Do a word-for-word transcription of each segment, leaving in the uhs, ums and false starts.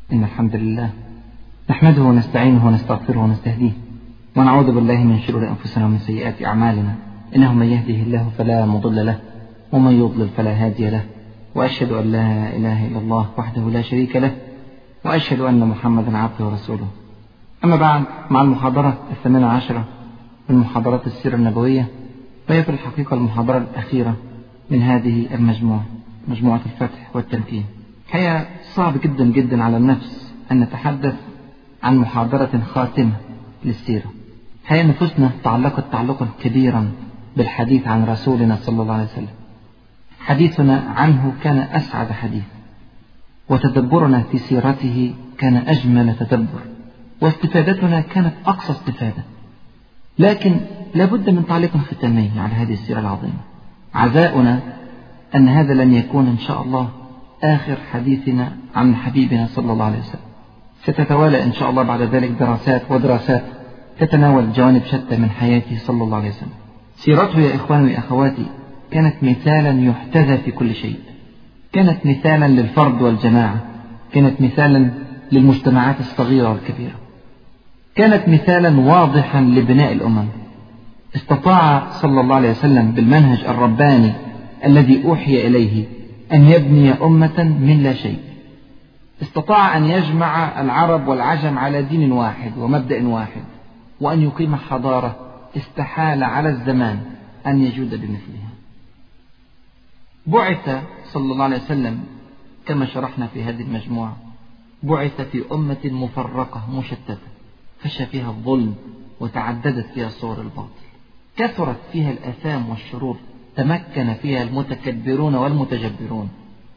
إن الحمد لله نحمده ونستعينه ونستغفره ونستهديه ونعوذ بالله من شرور أنفسنا ومن سيئات أعمالنا، إنه من يهده الله فلا مضل له ومن يضلل فلا هادي له، وأشهد أن لا إله إلا الله وحده لا شريك له، وأشهد أن محمدا عبده ورسوله. أما بعد، مع المحاضرة الثامنة عشرة من محاضرات السيرة النبوية، وهي في الحقيقة المحاضرة الأخيرة من هذه المجموعة، مجموعة الفتح والتمكين. هي صعب جدا جدا على النفس أن نتحدث عن محاضرة خاتمة للسيرة. هي نفوسنا تعلقت تعلقا كبيرا بالحديث عن رسولنا صلى الله عليه وسلم. حديثنا عنه كان أسعد حديث، وتدبرنا في سيرته كان أجمل تدبر، واستفادتنا كانت أقصى استفادة. لكن لابد من تعليق ختامي على هذه السيرة العظيمة. عزاؤنا أن هذا لن يكون إن شاء الله آخر حديثنا عن حبيبنا صلى الله عليه وسلم. ستتوالى إن شاء الله بعد ذلك دراسات ودراسات تتناول جوانب شتى من حياته صلى الله عليه وسلم. سيرته يا إخواني وأخواتي كانت مثالا يحتذى في كل شيء، كانت مثالا للفرد والجماعة، كانت مثالا للمجتمعات الصغيرة والكبيرة، كانت مثالا واضحا لبناء الأمم. استطاع صلى الله عليه وسلم بالمنهج الرباني الذي أوحي إليه أن يبني أمة من لا شيء. استطاع أن يجمع العرب والعجم على دين واحد ومبدأ واحد، وأن يقيم حضارة استحال على الزمان أن يجود بمثلها. بعث صلى الله عليه وسلم كما شرحنا في هذه المجموعة، بعث في أمة مفرقة مشتتة، فشى فيها الظلم وتعددت فيها صور الباطل، كثرت فيها الآثام والشرور، تمكن فيها المتكبرون والمتجبرون.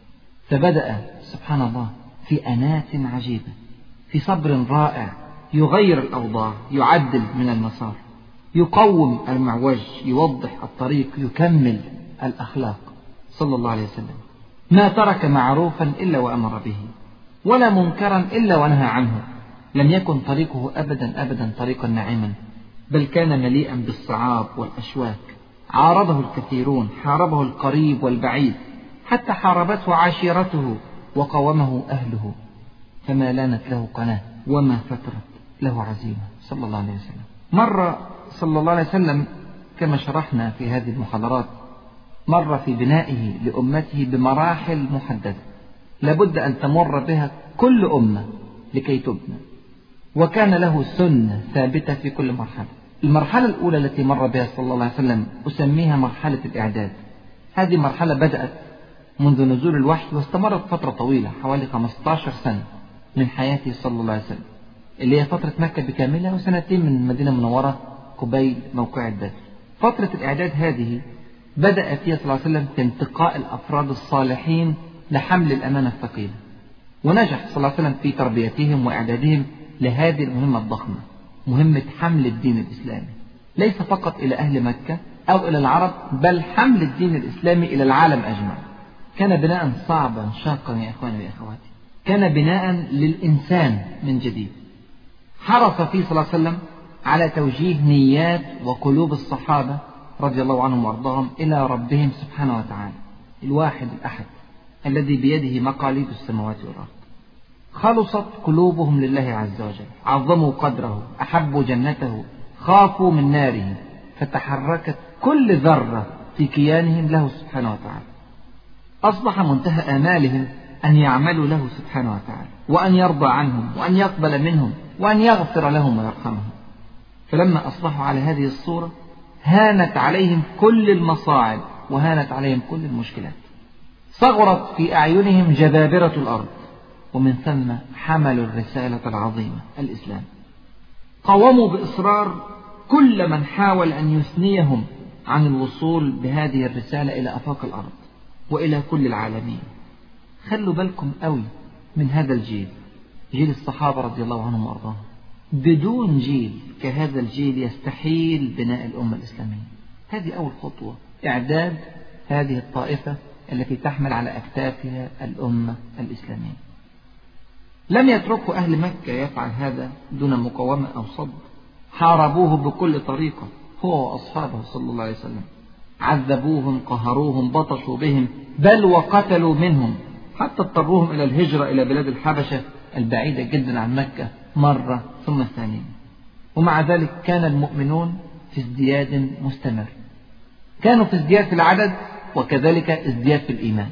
فبدأ سبحان الله في أنات عجيبة، في صبر رائع، يغير الأوضاع، يعدل من المسار، يقوم المعوج، يوضح الطريق، يكمل الأخلاق صلى الله عليه وسلم. ما ترك معروفا إلا وأمر به، ولا منكرا إلا ونهى عنه. لم يكن طريقه أبدا أبدا طريقا ناعما، بل كان مليئا بالصعاب والأشواك. عارضه الكثيرون، حاربه القريب والبعيد، حتى حاربته عشيرته وقاومه أهله، فما لانت له قناة وما فترت له عزيمة صلى الله عليه وسلم. مر صلى الله عليه وسلم كما شرحنا في هذه المحاضرات، مر في بنائه لأمته بمراحل محددة لابد أن تمر بها كل أمة لكي تبنى، وكان له سنة ثابتة في كل مرحلة. المرحلة الأولى التي مر بها صلى الله عليه وسلم أسميها مرحلة الإعداد. هذه مرحلة بدأت منذ نزول الوحي واستمرت فترة طويلة حوالي خمسة عشر سنة من حياته صلى الله عليه وسلم، اللي هي فترة مكة بكاملها وسنتين من المدينة المنورة قبيل موقع بدر. فترة الإعداد هذه بدأ فيها صلى الله عليه وسلم في انتقاء الأفراد الصالحين لحمل الأمانة الثقيلة، ونجح صلى الله عليه وسلم في تربيتهم وإعدادهم لهذه المهمة الضخمة، مهمة حمل الدين الإسلامي، ليس فقط إلى أهل مكة أو إلى العرب، بل حمل الدين الإسلامي إلى العالم أجمع. كان بناء صعبا شاقا يا إخواني وأخواتي، كان بناء للإنسان من جديد. حرص فيه صلى الله عليه وسلم على توجيه نيات وقلوب الصحابة رضي الله عنهم وارضاهم إلى ربهم سبحانه وتعالى، الواحد الأحد الذي بيده مقاليد السماوات والأرض. خلصت قلوبهم لله عز وجل، عظموا قدره، أحبوا جنته، خافوا من ناره، فتحركت كل ذرة في كيانهم له سبحانه وتعالى. أصبح منتهى آمالهم أن يعملوا له سبحانه وتعالى، وأن يرضى عنهم، وأن يقبل منهم، وأن يغفر لهم ويرحمهم. فلما أصبحوا على هذه الصورة هانت عليهم كل المصاعب، وهانت عليهم كل المشكلات، صغرت في أعينهم جبابرة الأرض، ومن ثم حملوا الرسالة العظيمة الإسلام. قاوموا بإصرار كل من حاول أن يثنيهم عن الوصول بهذه الرسالة إلى آفاق الأرض وإلى كل العالمين. خلوا بالكم قوي من هذا الجيل، جيل الصحابة رضي الله عنهم وأرضاهم. بدون جيل كهذا الجيل يستحيل بناء الأمة الإسلامية. هذه أول خطوة، إعداد هذه الطائفة التي تحمل على أكتافها الأمة الإسلامية. لم يتركوا أهل مكة يفعل هذا دون مقاومة أو صد، حاربوه بكل طريقة هو وأصحابه صلى الله عليه وسلم، عذبوهم، قهروهم، بطشوا بهم، بل وقتلوا منهم، حتى اضطروهم إلى الهجرة إلى بلاد الحبشة البعيدة جدا عن مكة مرة ثم الثانية. ومع ذلك كان المؤمنون في ازدياد مستمر، كانوا في ازدياد في العدد وكذلك ازدياد في الإيمان.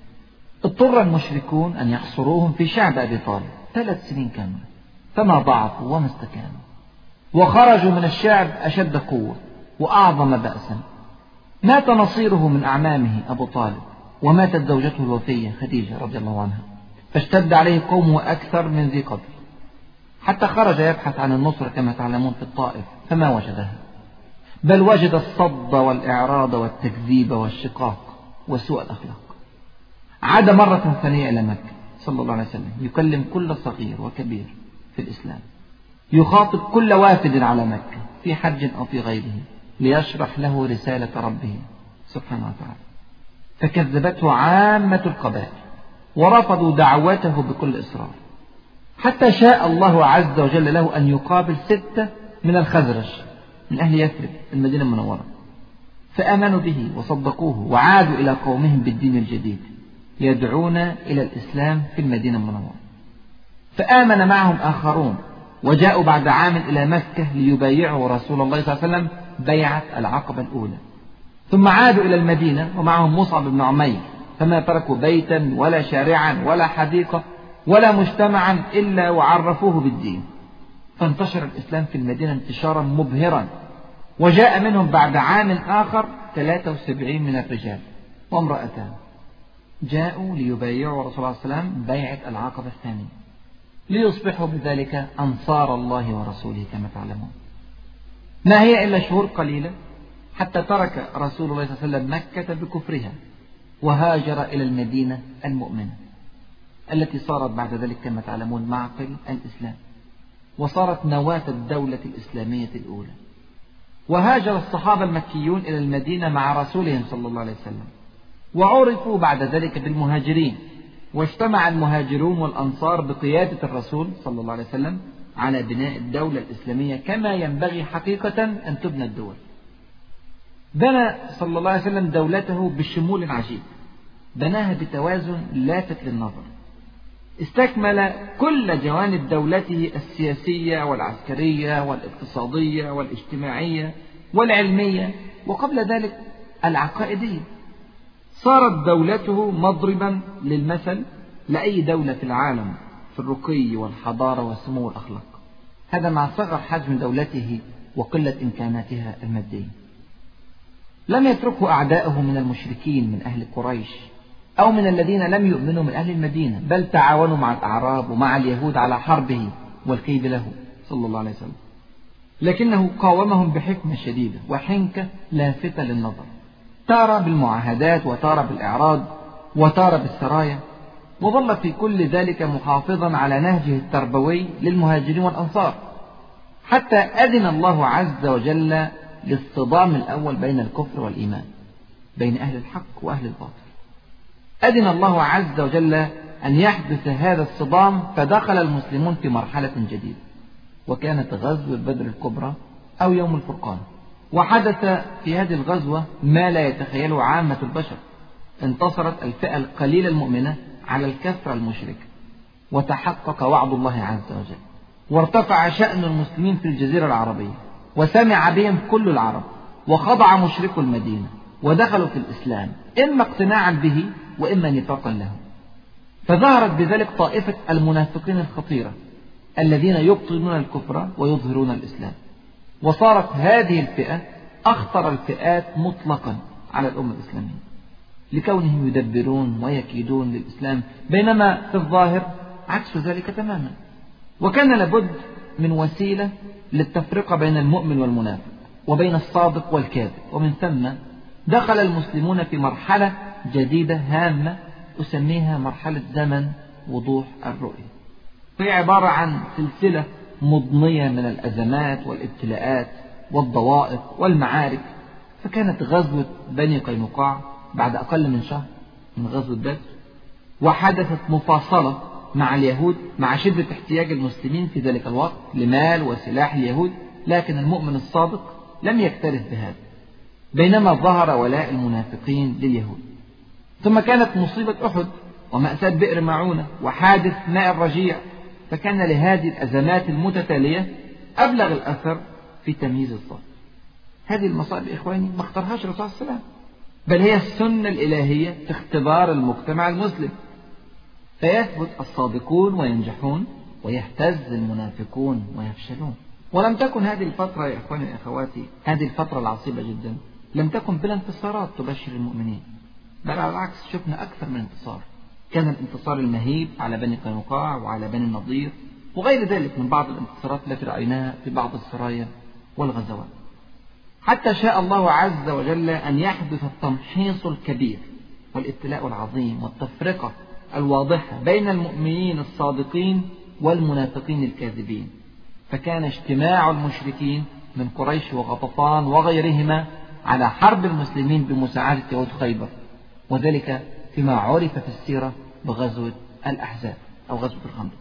اضطر المشركون أن يحصروهم في شعب أبي طالب ثلاث سنين كاملة، فما ضعفوا وما استكانوا، وخرجوا من الشعب أشد قوة وأعظم بأسا. مات نصيره من أعمامه أبو طالب، وماتت زوجته الوفية خديجة رضي الله عنها، فاشتد عليه قومه أكثر من ذي قبل، حتى خرج يبحث عن النصرة كما تعلمون في الطائف فما وجدها، بل وجد الصد والإعراض والتكذيب والشقاق وسوء الأخلاق. عاد مرة ثانية إلى مكة صلى الله عليه وسلم يكلم كل صغير وكبير في الإسلام، يخاطب كل وافد على مكة في حج أو في غيره ليشرح له رسالة ربه سبحانه وتعالى، فكذبته عامة القبائل ورفضوا دعوته بكل إصرار، حتى شاء الله عز وجل له أن يقابل ستة من الخزرج من أهل يثرب المدينة المنورة، فآمنوا به وصدقوه وعادوا إلى قومهم بالدين الجديد يدعون إلى الإسلام في المدينة المنورة. فآمن معهم آخرون وجاءوا بعد عام إلى مكة ليبايعوا رسول الله صلى الله عليه وسلم بيعة العقبة الأولى، ثم عادوا إلى المدينة ومعهم مصعب بن عمير، فما تركوا بيتا ولا شارعا ولا حديقة ولا مجتمعا إلا وعرفوه بالدين، فانتشر الإسلام في المدينة انتشارا مبهرا. وجاء منهم بعد عام آخر ثلاثة وسبعين من الرجال وامرأتان، جاءوا ليبايعوا رسول الله صلى الله عليه وسلم بيعة العقبة الثانية، ليصبحوا بذلك أنصار الله ورسوله كما تعلمون. ما هي إلا شهور قليلة حتى ترك رسول الله صلى الله عليه وسلم مكة بكفرها وهاجر إلى المدينة المؤمنة التي صارت بعد ذلك كما تعلمون معقل الإسلام، وصارت نواة الدولة الإسلامية الأولى. وهاجر الصحابة المكيون إلى المدينة مع رسولهم صلى الله عليه وسلم، وعرفوا بعد ذلك بالمهاجرين، واجتمع المهاجرون والأنصار بقيادة الرسول صلى الله عليه وسلم على بناء الدولة الإسلامية كما ينبغي حقيقة أن تبنى الدول. بنى صلى الله عليه وسلم دولته بشمول عجيب، بناها بتوازن لافت للنظر، استكمل كل جوانب دولته السياسية والعسكرية والاقتصادية والاجتماعية والعلمية، وقبل ذلك العقائدية. صارت دولته مضربا للمثل لأي دولة في العالم في الرقي والحضارة وسمو الأخلاق، هذا مع صغر حجم دولته وقلة إمكاناتها المادية. لم يتركه أعداؤه من المشركين من أهل قريش أو من الذين لم يؤمنوا من أهل المدينة، بل تعاونوا مع الأعراب ومع اليهود على حربه والكيد له صلى الله عليه وسلم، لكنه قاومهم بحكمة شديدة وحنكة لافتة للنظر، تارة بالمعاهدات وتارة بالإعراض وتارة بالسرايا، وظل في كل ذلك محافظا على نهجه التربوي للمهاجرين والأنصار، حتى أذن الله عز وجل للصدام الأول بين الكفر والإيمان، بين أهل الحق وأهل الباطل. أذن الله عز وجل أن يحدث هذا الصدام، فدخل المسلمون في مرحلة جديدة، وكانت غزوة بدر الكبرى أو يوم الفرقان. وحدث في هذه الغزوة ما لا يتخيله عامة البشر، انتصرت الفئة القليلة المؤمنة على الكثرة المشركة، وتحقق وعد الله عز وجل، وارتفع شأن المسلمين في الجزيرة العربية، وسمع بهم كل العرب، وخضع مشركو المدينة ودخلوا في الإسلام إما اقتناعا به وإما نفاقا له. فظهرت بذلك طائفة المنافقين الخطيرة الذين يبطنون الكفر ويظهرون الإسلام، وصارت هذه الفئة أخطر الفئات مطلقا على الأمة الإسلامية، لكونهم يدبرون ويكيدون للإسلام، بينما في الظاهر عكس ذلك تماما. وكان لابد من وسيلة للتفرقة بين المؤمن والمنافق وبين الصادق والكاذب، ومن ثم دخل المسلمون في مرحلة جديدة هامة أسميها مرحلة زمن وضوح الرؤية، هي عبارة عن سلسلة مضنية من الأزمات والابتلاءات والضوائق والمعارك. فكانت غزوة بني قينقاع بعد أقل من شهر من غزوة بدر، وحدثت مفاصلة مع اليهود مع شدة احتياج المسلمين في ذلك الوقت لمال وسلاح اليهود، لكن المؤمن الصادق لم يكترث بهذا، بينما ظهر ولاء المنافقين لليهود. ثم كانت مصيبة أحد ومأساة بئر معونة وحادث ماء الرجيع فكان لهذه الأزمات المتتالية أبلغ الأثر في تمييز الصف. هذه المصائب إخواني ما اختارهاش الرسول صلى الله عليه وسلم، بل هي السنة الإلهية في اختبار المجتمع المسلم، فيثبت الصادقون وينجحون ويهتز المنافقون ويفشلون. ولم تكن هذه الفترة يا إخواني وأخواتي، هذه الفترة العصيبة جدا، لم تكن بلا انتصارات تبشر المؤمنين، بل على العكس شفنا أكثر من انتصار. كان الانتصار المهيب على بني قينقاع وعلى بني النضير وغير ذلك من بعض الانتصارات التي رأيناها في بعض السرايا والغزوات، حتى شاء الله عز وجل أن يحدث التمحيص الكبير والابتلاء العظيم والتفرقة الواضحة بين المؤمنين الصادقين والمنافقين الكاذبين. فكان اجتماع المشركين من قريش وغطفان وغيرهما على حرب المسلمين بمساعدة يهود خيبر، وذلك فيما عرف في السيرة بغزوة الأحزاب أو غزوة الخندق.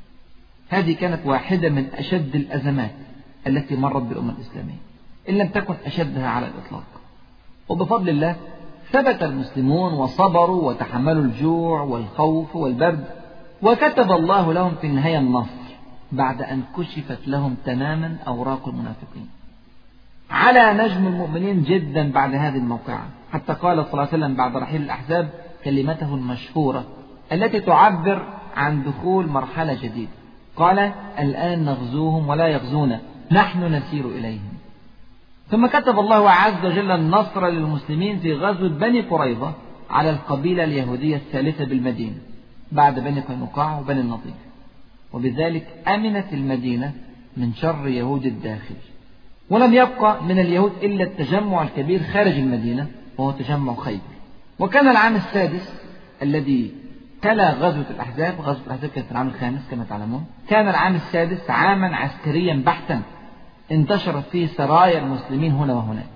هذه كانت واحدة من أشد الأزمات التي مرت بالأمة الإسلامية، إن لم تكن أشدها على الإطلاق. وبفضل الله ثبت المسلمون وصبروا وتحملوا الجوع والخوف والبرد، وكتب الله لهم في النهاية النصر بعد أن كشفت لهم تماما أوراق المنافقين. على نجم المؤمنين جدا بعد هذه الموقعة، حتى قال صلى الله عليه وسلم بعد رحيل الأحزاب كلمته المشهورة التي تعبر عن دخول مرحلة جديدة، قال: الآن نغزوهم ولا يغزونا، نحن نسير إليهم. ثم كتب الله عز وجل النصر للمسلمين في غزوة بني قريظة على القبيلة اليهودية الثالثة بالمدينة بعد بني قينقاع وبني النضير، وبذلك أمنت المدينة من شر يهود الداخل، ولم يبقى من اليهود إلا التجمع الكبير خارج المدينة وهو تجمع خيبر. وكان العام السادس الذي تلا غزوة الأحزاب، غزوة الأحزاب كانت في العام الخامس كما تعلمون، كان العام السادس عاما عسكريا بحتا انتشرت فيه سرايا المسلمين هنا وهناك،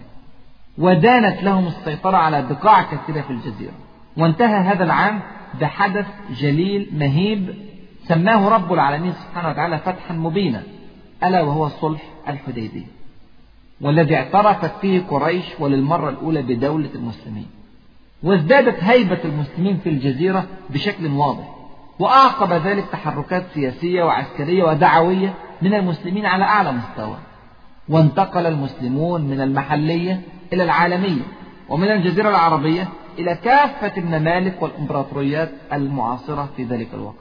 ودانت لهم السيطرة على بقاع كثيرة في الجزيرة. وانتهى هذا العام بحدث جليل مهيب سماه رب العالمين سبحانه وتعالى فتحا مبينا، ألا وهو صلح الحديبية، والذي اعترفت فيه قريش وللمرة الأولى بدولة المسلمين، وازدادت هيبة المسلمين في الجزيرة بشكل واضح، وأعقب ذلك تحركات سياسية وعسكرية ودعوية من المسلمين على أعلى مستوى. وانتقل المسلمون من المحلية إلى العالمية، ومن الجزيرة العربية إلى كافة الممالك والإمبراطوريات المعاصرة في ذلك الوقت.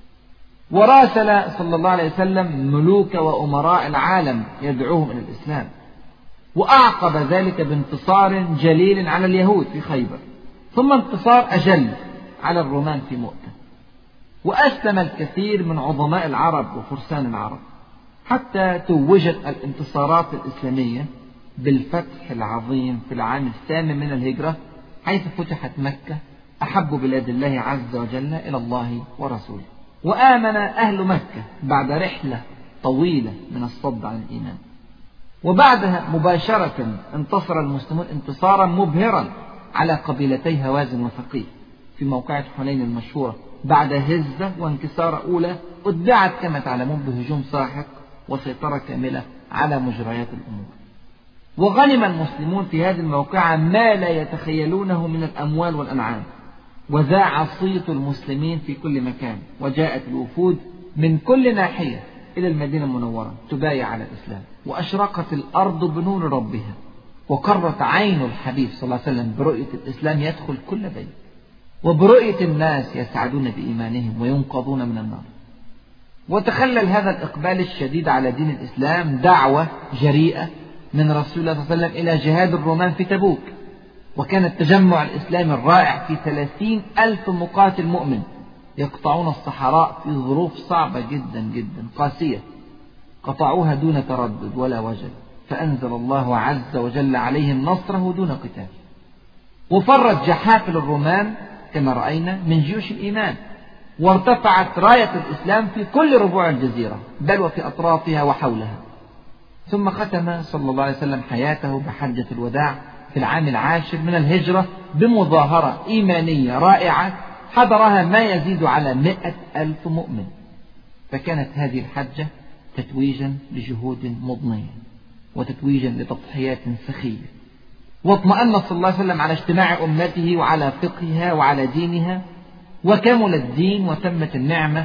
وراسل صلى الله عليه وسلم ملوك وأمراء العالم يدعوهم إلى الإسلام، وأعقب ذلك بانتصار جليل على اليهود في خيبر، ثم انتصار أجل على الرومان في مؤتة. وأسلم الكثير من عظماء العرب وفرسان العرب، حتى توجت الانتصارات الإسلامية بالفتح العظيم في العام الثامن من الهجرة، حيث فتحت مكة أحب بلاد الله عز وجل إلى الله ورسوله. وآمن أهل مكة بعد رحلة طويلة من الصد عن الإيمان. وبعدها مباشرة انتصر المسلمون انتصارا مبهرا على قبيلتي هوازن وثقيف في موقعة حنين المشهورة، بعد هزة وانكسار أولى ادعت كما تعلمون بهجوم ساحق وسيطرة كاملة على مجريات الأمور. وغنم المسلمون في هذه الموقعة ما لا يتخيلونه من الأموال والأنعام، وذاع صيت المسلمين في كل مكان، وجاءت الوفود من كل ناحية إلى المدينة المنورة تبايع على الإسلام، وأشرقت الأرض بنور ربها، وقرت عين الحبيب صلى الله عليه وسلم برؤية الإسلام يدخل كل بيت، وبرؤية الناس يسعدون بإيمانهم وينقذون من النار. وتخلل هذا الإقبال الشديد على دين الإسلام دعوة جريئة من رسول الله صلى الله عليه وسلم إلى جهاد الرومان في تبوك، وكان التجمع الإسلامي الرائع في ثلاثين ألف مقاتل مؤمن يقطعون الصحراء في ظروف صعبة جدا جدا قاسية، قطعوها دون تردد ولا وجل، فأنزل الله عز وجل عليهم نصره دون قتال. وفرت جحافل الرومان كما رأينا من جيوش الإيمان، وارتفعت راية الإسلام في كل ربوع الجزيرة بل وفي أطرافها وحولها. ثم ختم صلى الله عليه وسلم حياته بحجة الوداع في العام العاشر من الهجرة بمظاهرة إيمانية رائعة حضرها ما يزيد على مئة ألف مؤمن. فكانت هذه الحجة تتويجا لجهود مضنية وتتويجا لتضحيات سخية، واطمأن صلى الله عليه وسلم على اجتماع أمته وعلى فقهها وعلى دينها، وكمل الدين وتمت النعمة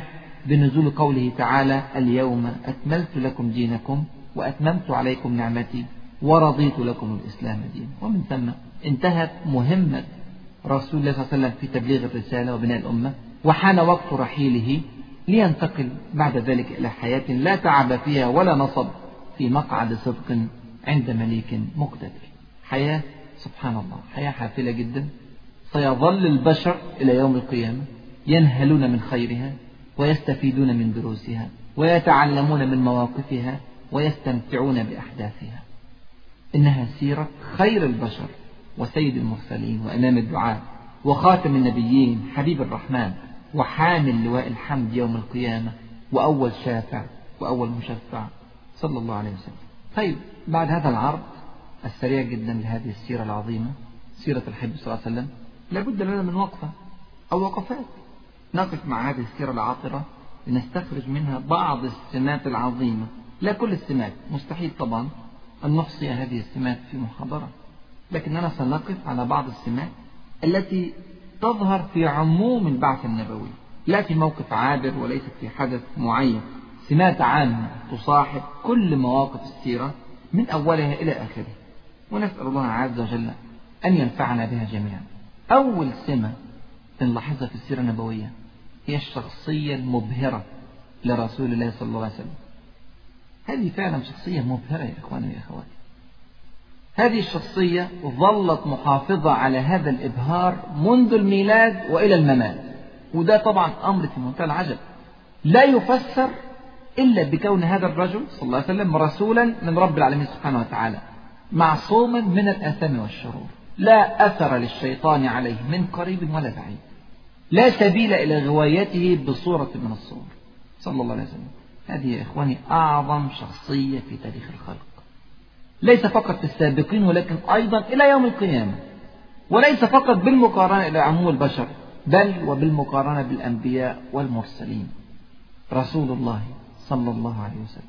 بنزول قوله تعالى اليوم أكملت لكم دينكم وأتممت عليكم نعمتي ورضيت لكم الإسلام دينا. ومن ثم انتهت مهمة رسول الله صلى الله عليه وسلم في تبليغ الرسالة وبناء الأمة، وحان وقت رحيله لينتقل بعد ذلك إلى حياة لا تعب فيها ولا نصب، في مقعد صدق عند مليك مقتدر. حياة سبحان الله، حياة حافلة جدا، سيظل البشر إلى يوم القيامة ينهلون من خيرها ويستفيدون من دروسها ويتعلمون من مواقفها ويستمتعون بأحداثها. إنها سيرة خير البشر وسيد المرسلين وإمام الدعاء وخاتم النبيين حبيب الرحمن وحامل لواء الحمد يوم القيامة وأول شافع وأول مشفع صلى الله عليه وسلم. طيب، بعد هذا العرض السريع جدا لهذه السيرة العظيمة، سيرة الحبيب صلى الله عليه وسلم، لابد لنا من وقفة أو وقفات نقف مع هذه السيرة العاطرة لنستخرج منها بعض السمات العظيمة. لا كل السمات، مستحيل طبعا أن نحصي هذه السمات في محاضرة، لكننا سنقف على بعض السمات التي تظهر في عموم البعث النبوي، لا في موقف عابر وليست في حدث معين، سمات عامة تصاحب كل مواقف السيرة من أولها إلى آخره، ونسأل الله عز وجل أن ينفعنا بها جميعا. أول سمة نلاحظها في السيرة النبوية هي الشخصية المبهرة لرسول الله صلى الله عليه وسلم. هذه فعلا شخصية مبهرة يا إخواني ويا أخواتي. هذه الشخصية ظلت محافظة على هذا الإبهار منذ الميلاد وإلى الممات، وده طبعا أمر في منتهى العجب لا يفسر إلا بكون هذا الرجل صلى الله عليه وسلم رسولا من رب العالمين سبحانه وتعالى، معصوما من الآثام والشرور، لا أثر للشيطان عليه من قريب ولا بعيد، لا سبيل إلى غوايته بصورة من الصور صلى الله عليه وسلم. هذه يا إخواني أعظم شخصية في تاريخ الخلق، ليس فقط في السابقين ولكن أيضا إلى يوم القيامة، وليس فقط بالمقارنة إلى عموم البشر بل وبالمقارنة بالأنبياء والمرسلين. رسول الله صلى الله عليه وسلم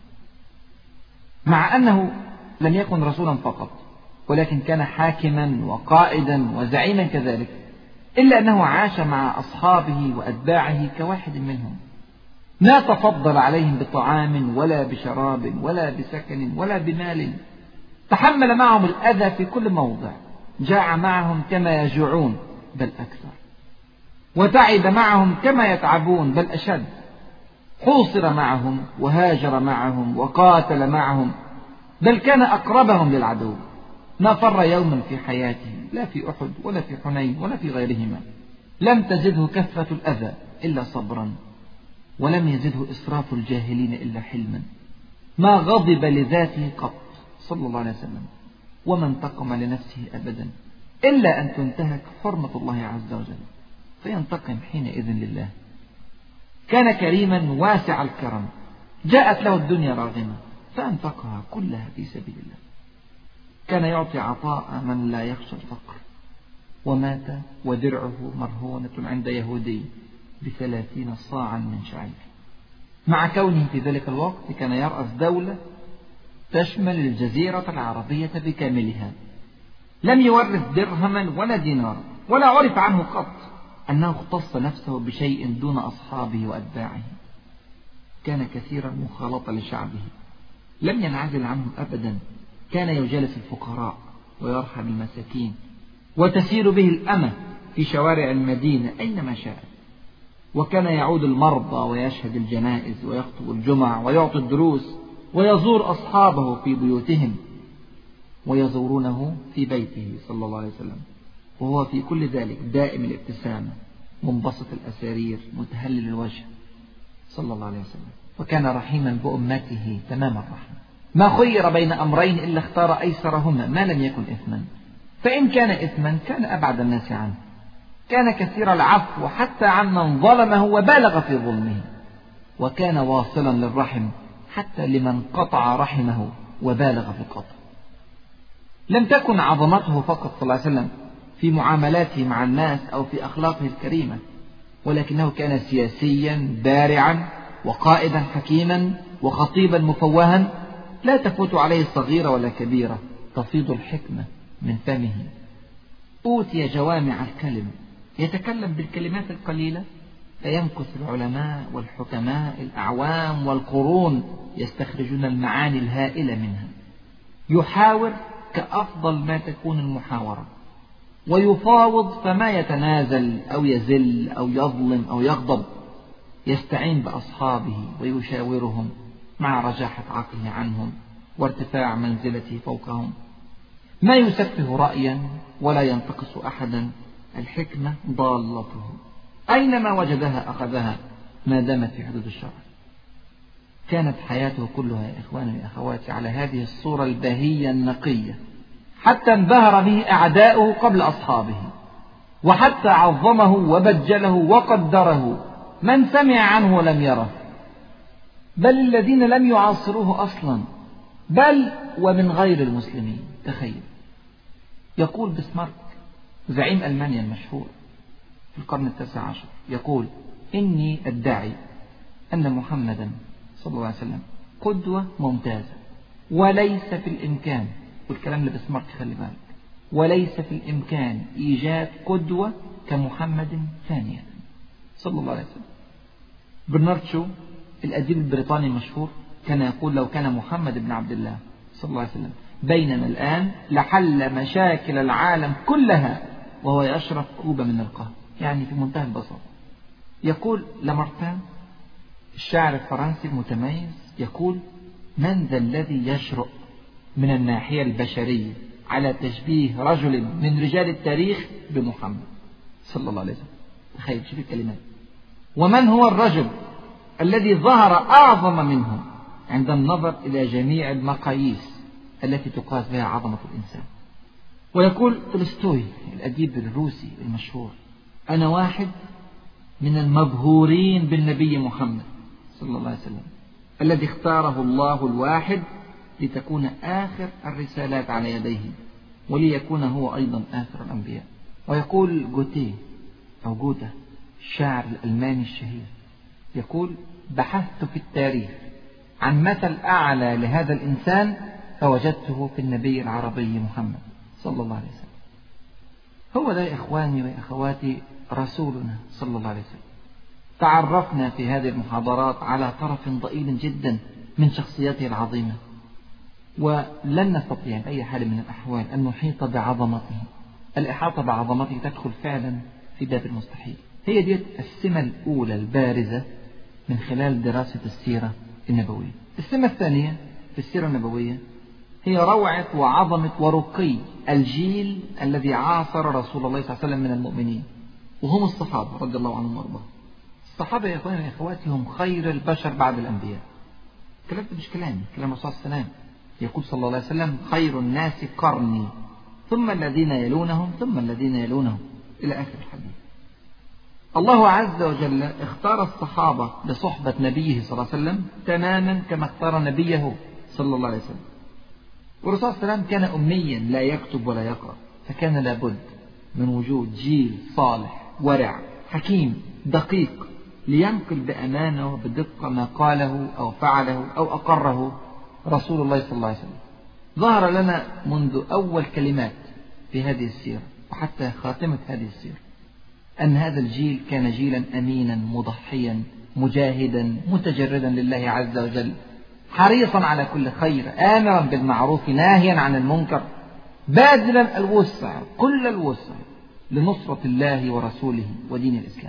مع أنه لم يكن رسولا فقط ولكن كان حاكما وقائدا وزعيما كذلك، إلا أنه عاش مع أصحابه وأتباعه كواحد منهم، ما تفضل عليهم بطعام ولا بشراب ولا بسكن ولا بمال، تحمل معهم الأذى في كل موضع، جاع معهم كما يجوعون بل أكثر، وتعب معهم كما يتعبون بل أشد، حوصر معهم وهاجر معهم وقاتل معهم بل كان أقربهم للعدو، ما فر يوما في حياته لا في أحد ولا في حنين ولا في غيرهما، لم تزده كثرة الأذى إلا صبرا، ولم يزده إسراف الجاهلين إلا حلما، ما غضب لذاته قط صلى الله عليه وسلم، وما انتقم لنفسه أبدا إلا أن تنتهك حرمة الله عز وجل فينتقم حينئذ لله. كان كريما واسع الكرم، جاءت له الدنيا راغمة فأنفقها كلها في سبيل الله، كان يعطي عطاء من لا يخشى الفقر، ومات ودرعه مرهونة عند يهودي بثلاثين صاعا من شعير، مع كونه في ذلك الوقت كان يرأس دولة تشمل الجزيرة العربية بكاملها، لم يورث درهما ولا دينارا، ولا عرف عنه قط أنه اختص نفسه بشيء دون أصحابه وأتباعه، كان كثيرا مخالطة لشعبه، لم ينعزل عنهم أبدا، كان يجالس الفقراء ويرحم المساكين، وتسير به الأمة في شوارع المدينة أينما شاء، وكان يعود المرضى ويشهد الجنائز ويخطب الجمع ويعطي الدروس ويزور أصحابه في بيوتهم ويزورونه في بيته صلى الله عليه وسلم، وهو في كل ذلك دائم الابتسامة منبسط الأسارير متهلل الوجه صلى الله عليه وسلم، وكان رحيما بأمته تمام الرحمة، ما خير بين أمرين إلا اختار أيسرهما ما لم يكن إثما، فإن كان إثما كان أبعد الناس عنه، كان كثير العفو حتى عمن ظلمه وبالغ في ظلمه، وكان واصلا للرحم حتى لمن قطع رحمه وبالغ في القطع. لم تكن عظمته فقط صلى الله عليه وسلم في معاملاته مع الناس أو في أخلاقه الكريمة، ولكنه كان سياسيا بارعا وقائدا حكيما وخطيبا مفوها، لا تفوت عليه صغيرة ولا كبيرة، تفيض الحكمة من فمه، أوتي جوامع الكلم، يتكلم بالكلمات القليلة فيمكث العلماء والحكماء الأعوام والقرون يستخرجون المعاني الهائلة منها. يحاور كأفضل ما تكون المحاورة، ويفاوض فما يتنازل أو يزل أو يظلم أو يغضب. يستعين بأصحابه ويشاورهم مع رجاحة عقله عنهم وارتفاع منزلته فوقهم. ما يسفه رأيا ولا ينتقص أحدا. الحكمة ضالته، أينما وجدها أخذها ما دامت في حدود الشرع. كانت حياته كلها يا إخواني يا أخواتي على هذه الصورة البهية النقية، حتى انبهر به أعداؤه قبل أصحابه، وحتى عظمه وبجله وقدره من سمع عنه ولم يره، بل الذين لم يعاصروه أصلا، بل ومن غير المسلمين. تخيل. يقول بسمارك زعيم ألمانيا المشهور في القرن التاسع عشر، يقول: إني أدعي أن محمدا صلى الله عليه وسلم قدوة ممتازة، وليس في الإمكان، والكلام لبسمارك خلي بالك، وليس في الإمكان إيجاد قدوة كمحمد ثانية صلى الله عليه وسلم. برنارد شو الأديب البريطاني المشهور كان يقول: لو كان محمد بن عبد الله صلى الله عليه وسلم بيننا الآن لحل مشاكل العالم كلها وهو يشرب كوبا من القهوة. يعني في منتهى البساطة. يقول لامارتان الشاعر الفرنسي المتميز، يقول: من ذا الذي يجرؤ من الناحية البشرية على تشبيه رجل من رجال التاريخ بمحمد صلى الله عليه وسلم؟ تخيل شوف الكلمات. ومن هو الرجل الذي ظهر أعظم منه عند النظر إلى جميع المقاييس التي تقاس بها عظمة الإنسان؟ ويقول تولستوي الأديب الروسي المشهور: أنا واحد من المبهورين بالنبي محمد صلى الله عليه وسلم الذي اختاره الله الواحد لتكون آخر الرسالات على يديه، وليكون هو أيضا آخر الأنبياء. ويقول جوتيه أو جوتا الشاعر الألماني الشهير، يقول: بحثت في التاريخ عن مثل أعلى لهذا الإنسان فوجدته في النبي العربي محمد صلى الله عليه وسلم. هو ده يا إخواني وأخواتي رسولنا صلى الله عليه وسلم. تعرفنا في هذه المحاضرات على طرف ضئيل جدا من شخصيته العظيمة، ولن نستطيع بأي حال من الأحوال أن نحيط بعظمته. الإحاطة بعظمته تدخل فعلا في باب المستحيل. هي دي السمة الأولى البارزة من خلال دراسة السيرة النبوية. السمة الثانية في السيرة النبوية هي روعة وعظمة ورقي الجيل الذي عاصر رسول الله صلى الله عليه وسلم من المؤمنين، وهم الصحابة رضي الله عنهم وارضاهم. الصحابة يا إخواني وأخواتي هم خير البشر بعد الأنبياء. الكلام ده مش كلامي، كلام الرسول صلى الله عليه وسلم. يقول صلى الله عليه وسلم: خير الناس قرني ثم الذين يلونهم ثم الذين يلونهم، إلى آخر الحديث. الله عز وجل اختار الصحابة لصحبة نبيه صلى الله عليه وسلم تماما كما اختار نبيه صلى الله عليه وسلم. والرسول صلى الله عليه وسلم كان أميا لا يكتب ولا يقرأ، فكان لابد من وجود جيل صالح ورع حكيم دقيق لينقل بأمانة وبدقة ما قاله أو فعله أو أقره رسول الله صلى الله عليه وسلم. ظهر لنا منذ أول كلمات في هذه السيرة وحتى خاتمة هذه السيرة أن هذا الجيل كان جيلا أمينا مضحيا مجاهدا متجردا لله عز وجل، حريصا على كل خير، آمرا بالمعروف ناهيا عن المنكر، باذلا الوسع كل الوسع لنصرة الله ورسوله ودين الإسلام.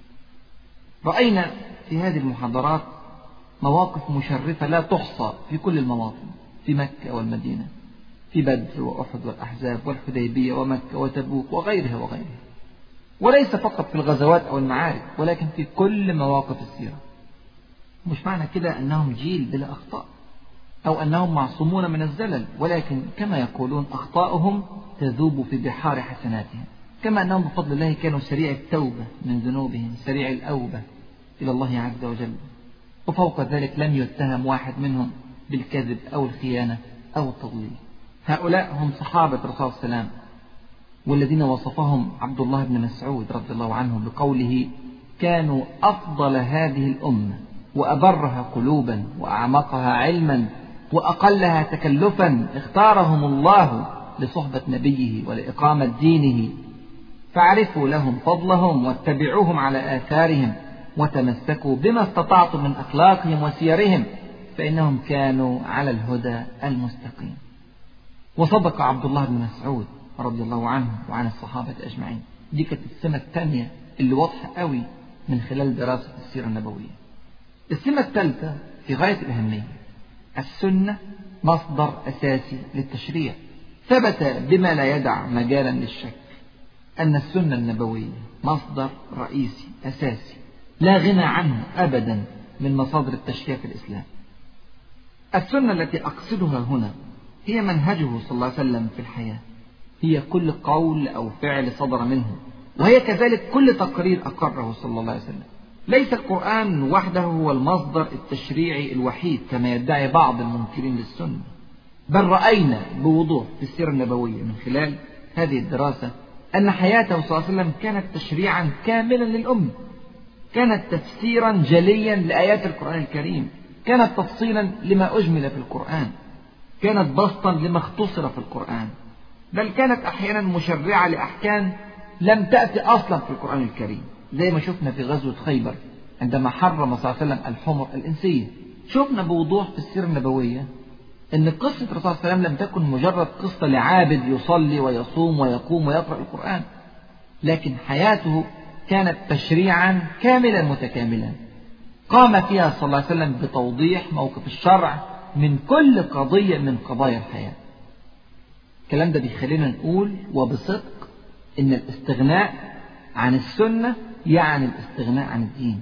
رأينا في هذه المحاضرات مواقف مشرفة لا تحصى في كل المواطن، في مكة والمدينة، في بدر وأحد والأحزاب والحديبية ومكة وتبوك وغيرها وغيرها، وليس فقط في الغزوات أو المعارك ولكن في كل مواقف السيرة. مش معنى كده أنهم جيل بلا أخطاء أو أنهم معصومون من الزلل، ولكن كما يقولون أخطاؤهم تذوب في بحار حسناتهم، كما أنهم بفضل الله كانوا سريع التوبة من ذنوبهم، سريع الأوبة إلى الله عز وجل، وفوق ذلك لم يتهم واحد منهم بالكذب أو الخيانة أو التضليل. هؤلاء هم صحابة الرسول صلى الله عليه وسلم، والذين وصفهم عبد الله بن مسعود رضي الله عنه بقوله: كانوا أفضل هذه الأمة وأبرها قلوبا وأعمقها علما وأقلها تكلفا، اختارهم الله لصحبة نبيه ولإقامة دينه، فاعرفوا لهم فضلهم واتبعوهم على آثارهم وتمسكوا بما استطعتم من أخلاقهم وسيرهم فإنهم كانوا على الهدى المستقيم. وصدق عبد الله بن مسعود رضي الله عنه وعن الصحابة أجمعين. دي كانت السمة الثانية اللي واضحة قوي من خلال دراسة السيرة النبوية. السمة الثالثة في غاية الأهمية، السنة مصدر أساسي للتشريع. ثبت بما لا يدع مجالا للشك أن السنة النبوية مصدر رئيسي أساسي لا غنى عنه أبدا من مصادر التشريع في الإسلام. السنة التي أقصدها هنا هي منهجه صلى الله عليه وسلم في الحياة، هي كل قول أو فعل صدر منه، وهي كذلك كل تقرير أقره صلى الله عليه وسلم. ليس القرآن وحده هو المصدر التشريعي الوحيد كما يدعي بعض المنكرين للسنة، بل رأينا بوضوح في السيرة النبوية من خلال هذه الدراسة أن حياته صلى الله عليه وسلم كانت تشريعا كاملا للأمة، كانت تفسيرا جليا لآيات القرآن الكريم، كانت تفصيلا لما أجمل في القرآن، كانت بسطا لما اختصر في القرآن، بل كانت أحيانا مشرعة لأحكام لم تأتي أصلا في القرآن الكريم، زي ما شفنا في غزوة خيبر عندما حرم صلى الله عليه وسلم الحمر الإنسية. شفنا بوضوح في السيرة النبوية أن قصة الرسول صلى الله عليه وسلم لم تكن مجرد قصة لعابد يصلي ويصوم ويقوم ويقرأ القرآن، لكن حياته كانت تشريعا كاملا متكاملا قام فيها صلى الله عليه وسلم بتوضيح موقف الشرع من كل قضية من قضايا الحياة. الكلام ده بيخلينا نقول وبصدق إن الاستغناء عن السنة يعني الاستغناء عن الدين.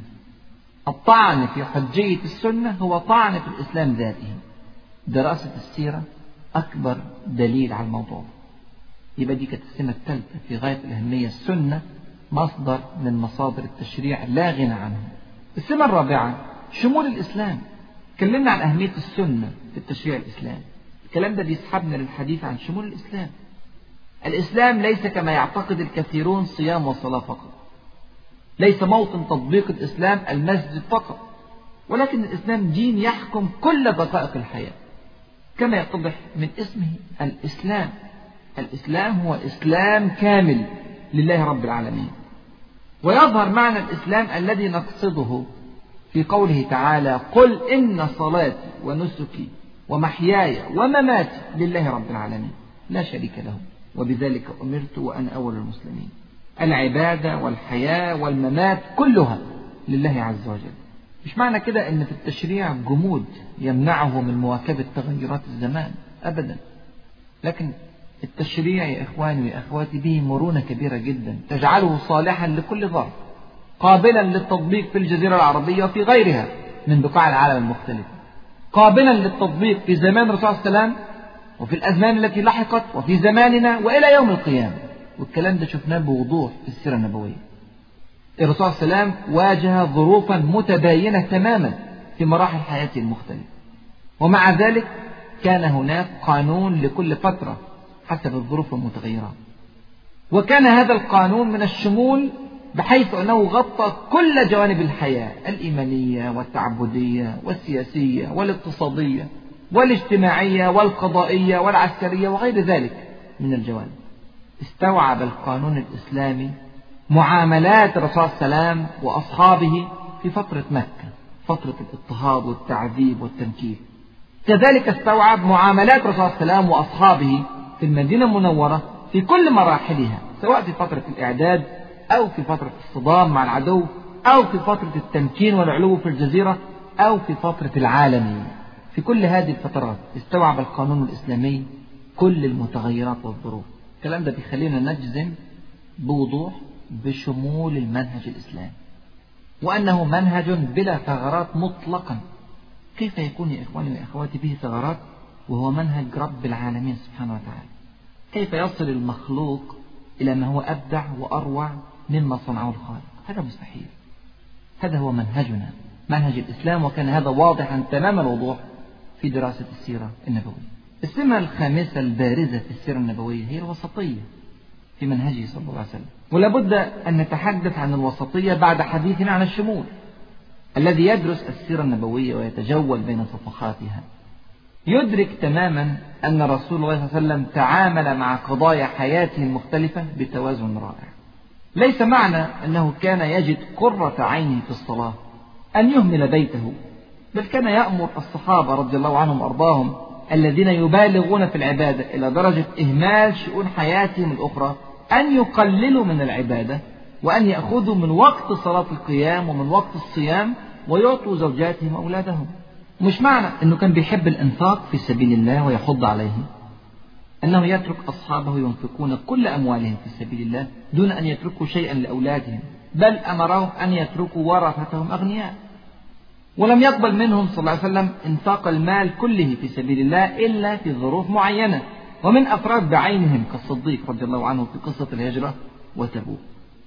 الطعن في حجية السنة هو طعن في الإسلام ذاته. دراسة السيرة أكبر دليل على الموضوع. يبقى دي كانت السمة الثالثة في غاية الأهمية، السنة مصدر من مصادر التشريع لا غنى عنه. السمة الرابعة شمول الإسلام. تكلمنا عن أهمية السنة في التشريع الإسلامي. الكلام ده بيسحبنا للحديث عن شمول الإسلام. الإسلام ليس كما يعتقد الكثيرون صيام وصلاة فقط، ليس موطن تطبيق الإسلام المسجد فقط، ولكن الإسلام دين يحكم كل دقائق الحياة كما يتضح من اسمه الإسلام. الإسلام هو إسلام كامل لله رب العالمين. ويظهر معنى الإسلام الذي نقصده في قوله تعالى: قل إن صلاتي ونسكي ومحياي ومماتي لله رب العالمين لا شريك له وبذلك أمرت وأنا أول المسلمين. العبادة والحياة والممات كلها لله عز وجل. مش معنى كده أن في التشريع جمود يمنعه من مواكبة تغيرات الزمان أبدا، لكن التشريع يا إخواني وأخواتي به مرونة كبيرة جدا تجعله صالحا لكل ظرف، قابلا للتطبيق في الجزيرة العربية وفي غيرها من بقاع العالم المختلفة، قابلا للتطبيق في زمان الرسول صلى الله عليه وسلم وفي الأزمان التي لحقت وفي زماننا وإلى يوم القيامة. والكلام ده شفناه بوضوح في السيرة النبوية. الرسول صلى الله عليه وسلم واجه ظروفا متباينة تماما في مراحل حياته المختلفة، ومع ذلك كان هناك قانون لكل فترة حسب الظروف المتغيرة، وكان هذا القانون من الشمول بحيث أنه غطى كل جوانب الحياة الإيمانية والتعبدية والسياسية والاقتصادية والاجتماعية والقضائية والعسكرية وغير ذلك من الجوانب. استوعب القانون الإسلامي معاملات الرسول صلى الله عليه وسلم وأصحابه في فترة مكة، فترة الاضطهاد والتعذيب والتنكيل. كذلك استوعب معاملات الرسول صلى الله عليه وسلم وأصحابه في المدينة المنورة في كل مراحلها، سواء في فترة الإعداد أو في فترة الصدام مع العدو أو في فترة التمكين والعلو في الجزيرة أو في فترة العالمية. في كل هذه الفترات استوعب القانون الإسلامي كل المتغيرات والظروف. الكلام ده بيخلينا نجزم بوضوح بشمول المنهج الإسلامي وأنه منهج بلا ثغرات مطلقا. كيف يكون يا إخواني وأخواتي به ثغرات وهو منهج رب العالمين سبحانه وتعالى؟ كيف يصل المخلوق إلى ما هو أبدع وأروع مما صنعه الخالق؟ هذا مستحيل. هذا هو منهجنا، منهج الإسلام، وكان هذا واضحا تمام الوضوح في دراسة السيرة النبوية. السمة الخامسة البارزة في السيرة النبوية هي الوسطية في منهجه صلى الله عليه وسلم. ولابد أن نتحدث عن الوسطية بعد حديثنا عن الشمول. الذي يدرس السيرة النبوية ويتجول بين صفحاتها يدرك تماما أن رسول الله صلى الله عليه وسلم تعامل مع قضايا حياته المختلفة بتوازن رائع. ليس معنى أنه كان يجد قرة عينه في الصلاة أن يهمل بيته، بل كان يأمر الصحابة رضي الله عنهم وأرضاهم الذين يبالغون في العبادة إلى درجة إهمال شؤون حياتهم الأخرى أن يقللوا من العبادة، وأن يأخذوا من وقت صلاة القيام ومن وقت الصيام ويعطوا زوجاتهم وأولادهم. مش معنى أنه كان بيحب الإنفاق في سبيل الله ويحض عليه أنه يترك أصحابه ينفقون كل أموالهم في سبيل الله دون أن يتركوا شيئا لأولادهم، بل أمرهم أن يتركوا ورثتهم أغنياء. ولم يقبل منهم صلى الله عليه وسلم إنفاق المال كله في سبيل الله إلا في ظروف معينة، ومن أفراد بعينهم كالصديق رضي الله عنه في قصة الهجرة وتبوك.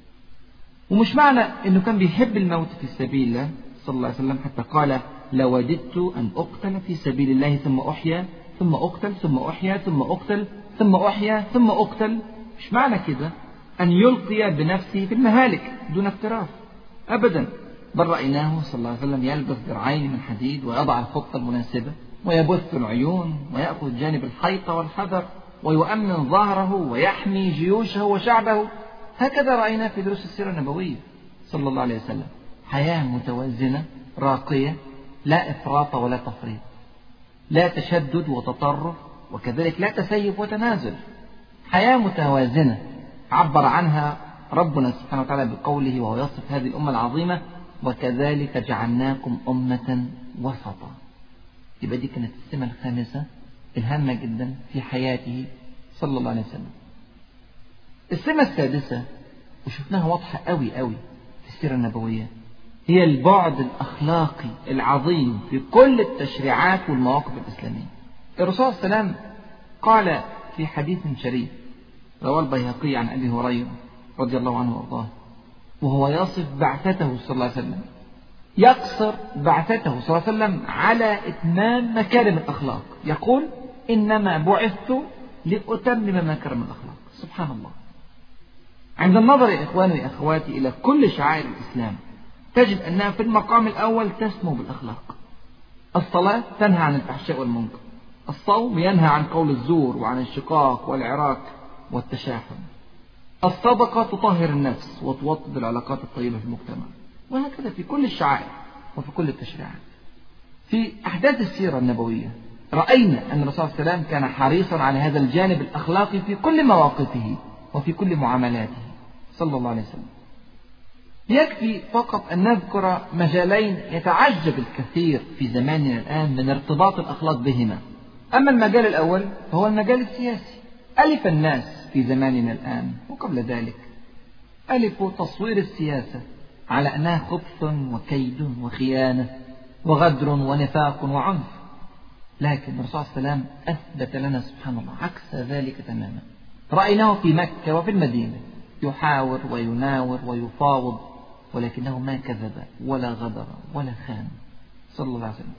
ومش معنى أنه كان بيحب الموت في سبيل الله صلى الله عليه وسلم حتى قال لوددت أن أقتل في سبيل الله ثم أحيا ثم أقتل ثم أحيا ثم أقتل ثم أحيا ثم أقتل. مش معنى كده أن يلقي بنفسه في المهالك دون اكتراث أبدا، بل رأيناه صلى الله عليه وسلم يلبس درعين من حديد ويضع الخطة المناسبة ويبث العيون ويأخذ جانب الحيطة والحذر ويؤمن ظهره ويحمي جيوشه وشعبه. هكذا رأينا في دروس السيرة النبوية صلى الله عليه وسلم، حياة متوازنة راقية، لا إفراط ولا تفريط، لا تشدد وتطرف، وكذلك لا تسيب وتنازل. حياة متوازنة عبر عنها ربنا سبحانه وتعالى بقوله وهو يصف هذه الأمة العظيمة وكذلك جعلناكم أمة وسطا. يبقى دي كانت السمة الخامسة الهامة جدا في حياته صلى الله عليه وسلم. السمة السادسة وشفناها واضحة قوي قوي في السيرة النبوية هي البعد الأخلاقي العظيم في كل التشريعات والمواقف الإسلامية. الرسول صلى الله عليه وسلم قال في حديث شريف رواه البيهقي عن أبي هريرة رضي الله عنه وارضاه وهو يصف بعثته صلى الله عليه وسلم، يقصر بعثته صلى الله عليه وسلم على إتمام مكارم الأخلاق، يقول إنما بعثت لأتمم مكارم الأخلاق. سبحان الله. عند النظر يا إخواني وأخواتي إلى كل شعائر الإسلام تجد أنها في المقام الأول تسمو بالأخلاق. الصلاة تنهى عن الفحشاء والمنكر، الصوم ينهى عن قول الزور وعن الشقاق والعراك والتشاحن، الصدقة تطهر النفس وتوطد العلاقات الطيبة في المجتمع، وهكذا في كل الشعائر وفي كل التشريعات. في أحداث السيرة النبوية رأينا أن الرسول صلى الله عليه وسلم كان حريصا على هذا الجانب الأخلاقي في كل مواقفه وفي كل معاملاته صلى الله عليه وسلم. يكفي فقط أن نذكر مجالين يتعجب الكثير في زماننا الآن من ارتباط الأخلاق بهما. أما المجال الأول فهو المجال السياسي. ألف الناس في زماننا الآن وقبل ذلك ألفوا تصوير السياسة على أنها خبث وكيد وخيانة وغدر ونفاق وعنف، لكن الرسول صلى الله عليه وسلم أثبت لنا سبحان الله عكس ذلك تماما. رأيناه في مكة وفي المدينة يحاور ويناور ويفاوض، ولكنه ما كذب ولا غدر ولا خان صلى الله عليه وسلم،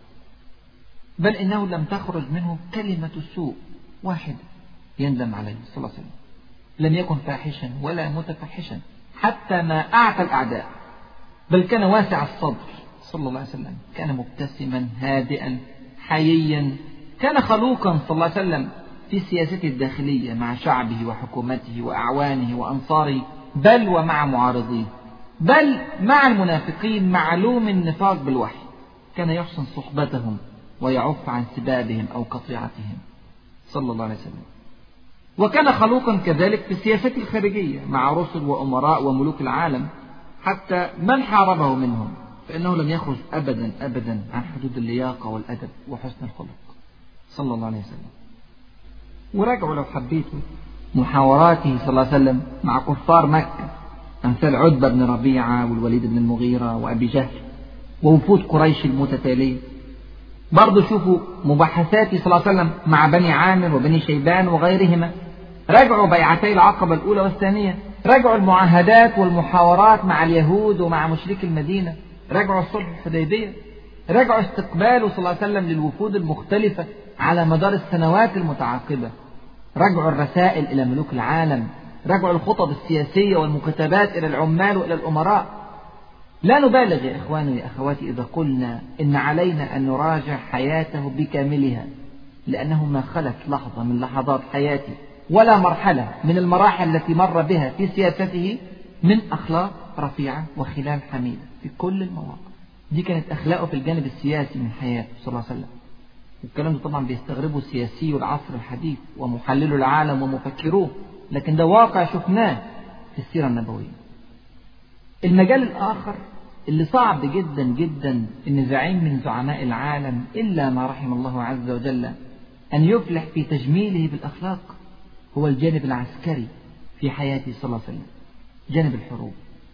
بل إنه لم تخرج منه كلمة سوء واحدة يندم عليه صلى الله عليه وسلم. لم يكن فاحشا ولا متفحشا حتى ما أعتى الأعداء، بل كان واسع الصدر صلى الله عليه وسلم، كان مبتسما هادئا حييا، كان خلوقا صلى الله عليه وسلم في سياسته الداخلية مع شعبه وحكومته وأعوانه وأنصاره، بل ومع معارضيه، بل مع المنافقين معلوم النفاق بالوحي، كان يحسن صحبتهم ويعف عن سبابهم أو قطيعتهم صلى الله عليه وسلم. وكان خلوقا كذلك في سياسته الخارجية مع رسل وأمراء وملوك العالم، حتى من حاربه منهم فإنه لم يخرج أبدا أبدا عن حدود اللياقة والأدب وحسن الخلق صلى الله عليه وسلم. وراجعوا لو حبيتوا محاوراته صلى الله عليه وسلم مع كفار مكة أمثال عتبة بن ربيعة والوليد بن المغيرة وأبي جهل ووفود قريش المتتالية. برضو شوفوا مباحثاته صلى الله عليه وسلم مع بني عامر وبني شيبان وغيرهما. راجعوا بيعتي العقبة الأولى والثانية، راجعوا المعاهدات والمحاورات مع اليهود ومع مشركي المدينة، راجعوا الصلح الحديبية، راجعوا استقباله صلى الله عليه وسلم للوفود المختلفة على مدار السنوات المتعاقبة، راجعوا الرسائل إلى ملوك العالم، راجعوا الخطب السياسية والمكاتبات إلى العمال وإلى الأمراء. لا نبالغ يا إخواني يا أخواتي إذا قلنا إن علينا أن نراجع حياته بكاملها، لأنه ما خلت لحظة من لحظات حياته ولا مرحلة من المراحل التي مر بها في سياسته من أخلاق رفيعة وخلال حميدة في كل المواقف. دي كانت أخلاقه في الجانب السياسي من حياته صلى الله عليه وسلم، والكلام ده طبعا بيستغربه سياسي العصر الحديث ومحللو العالم ومفكروه، لكن ده واقع شفناه في السيرة النبوية. المجال الآخر اللي صعب جدا جدا إن زعيم من زعماء العالم إلا ما رحم الله عز وجل أن يفلح في تجميله بالأخلاق هو الجانب العسكري في حياته صلى الله عليه وسلم، جانب الحروب.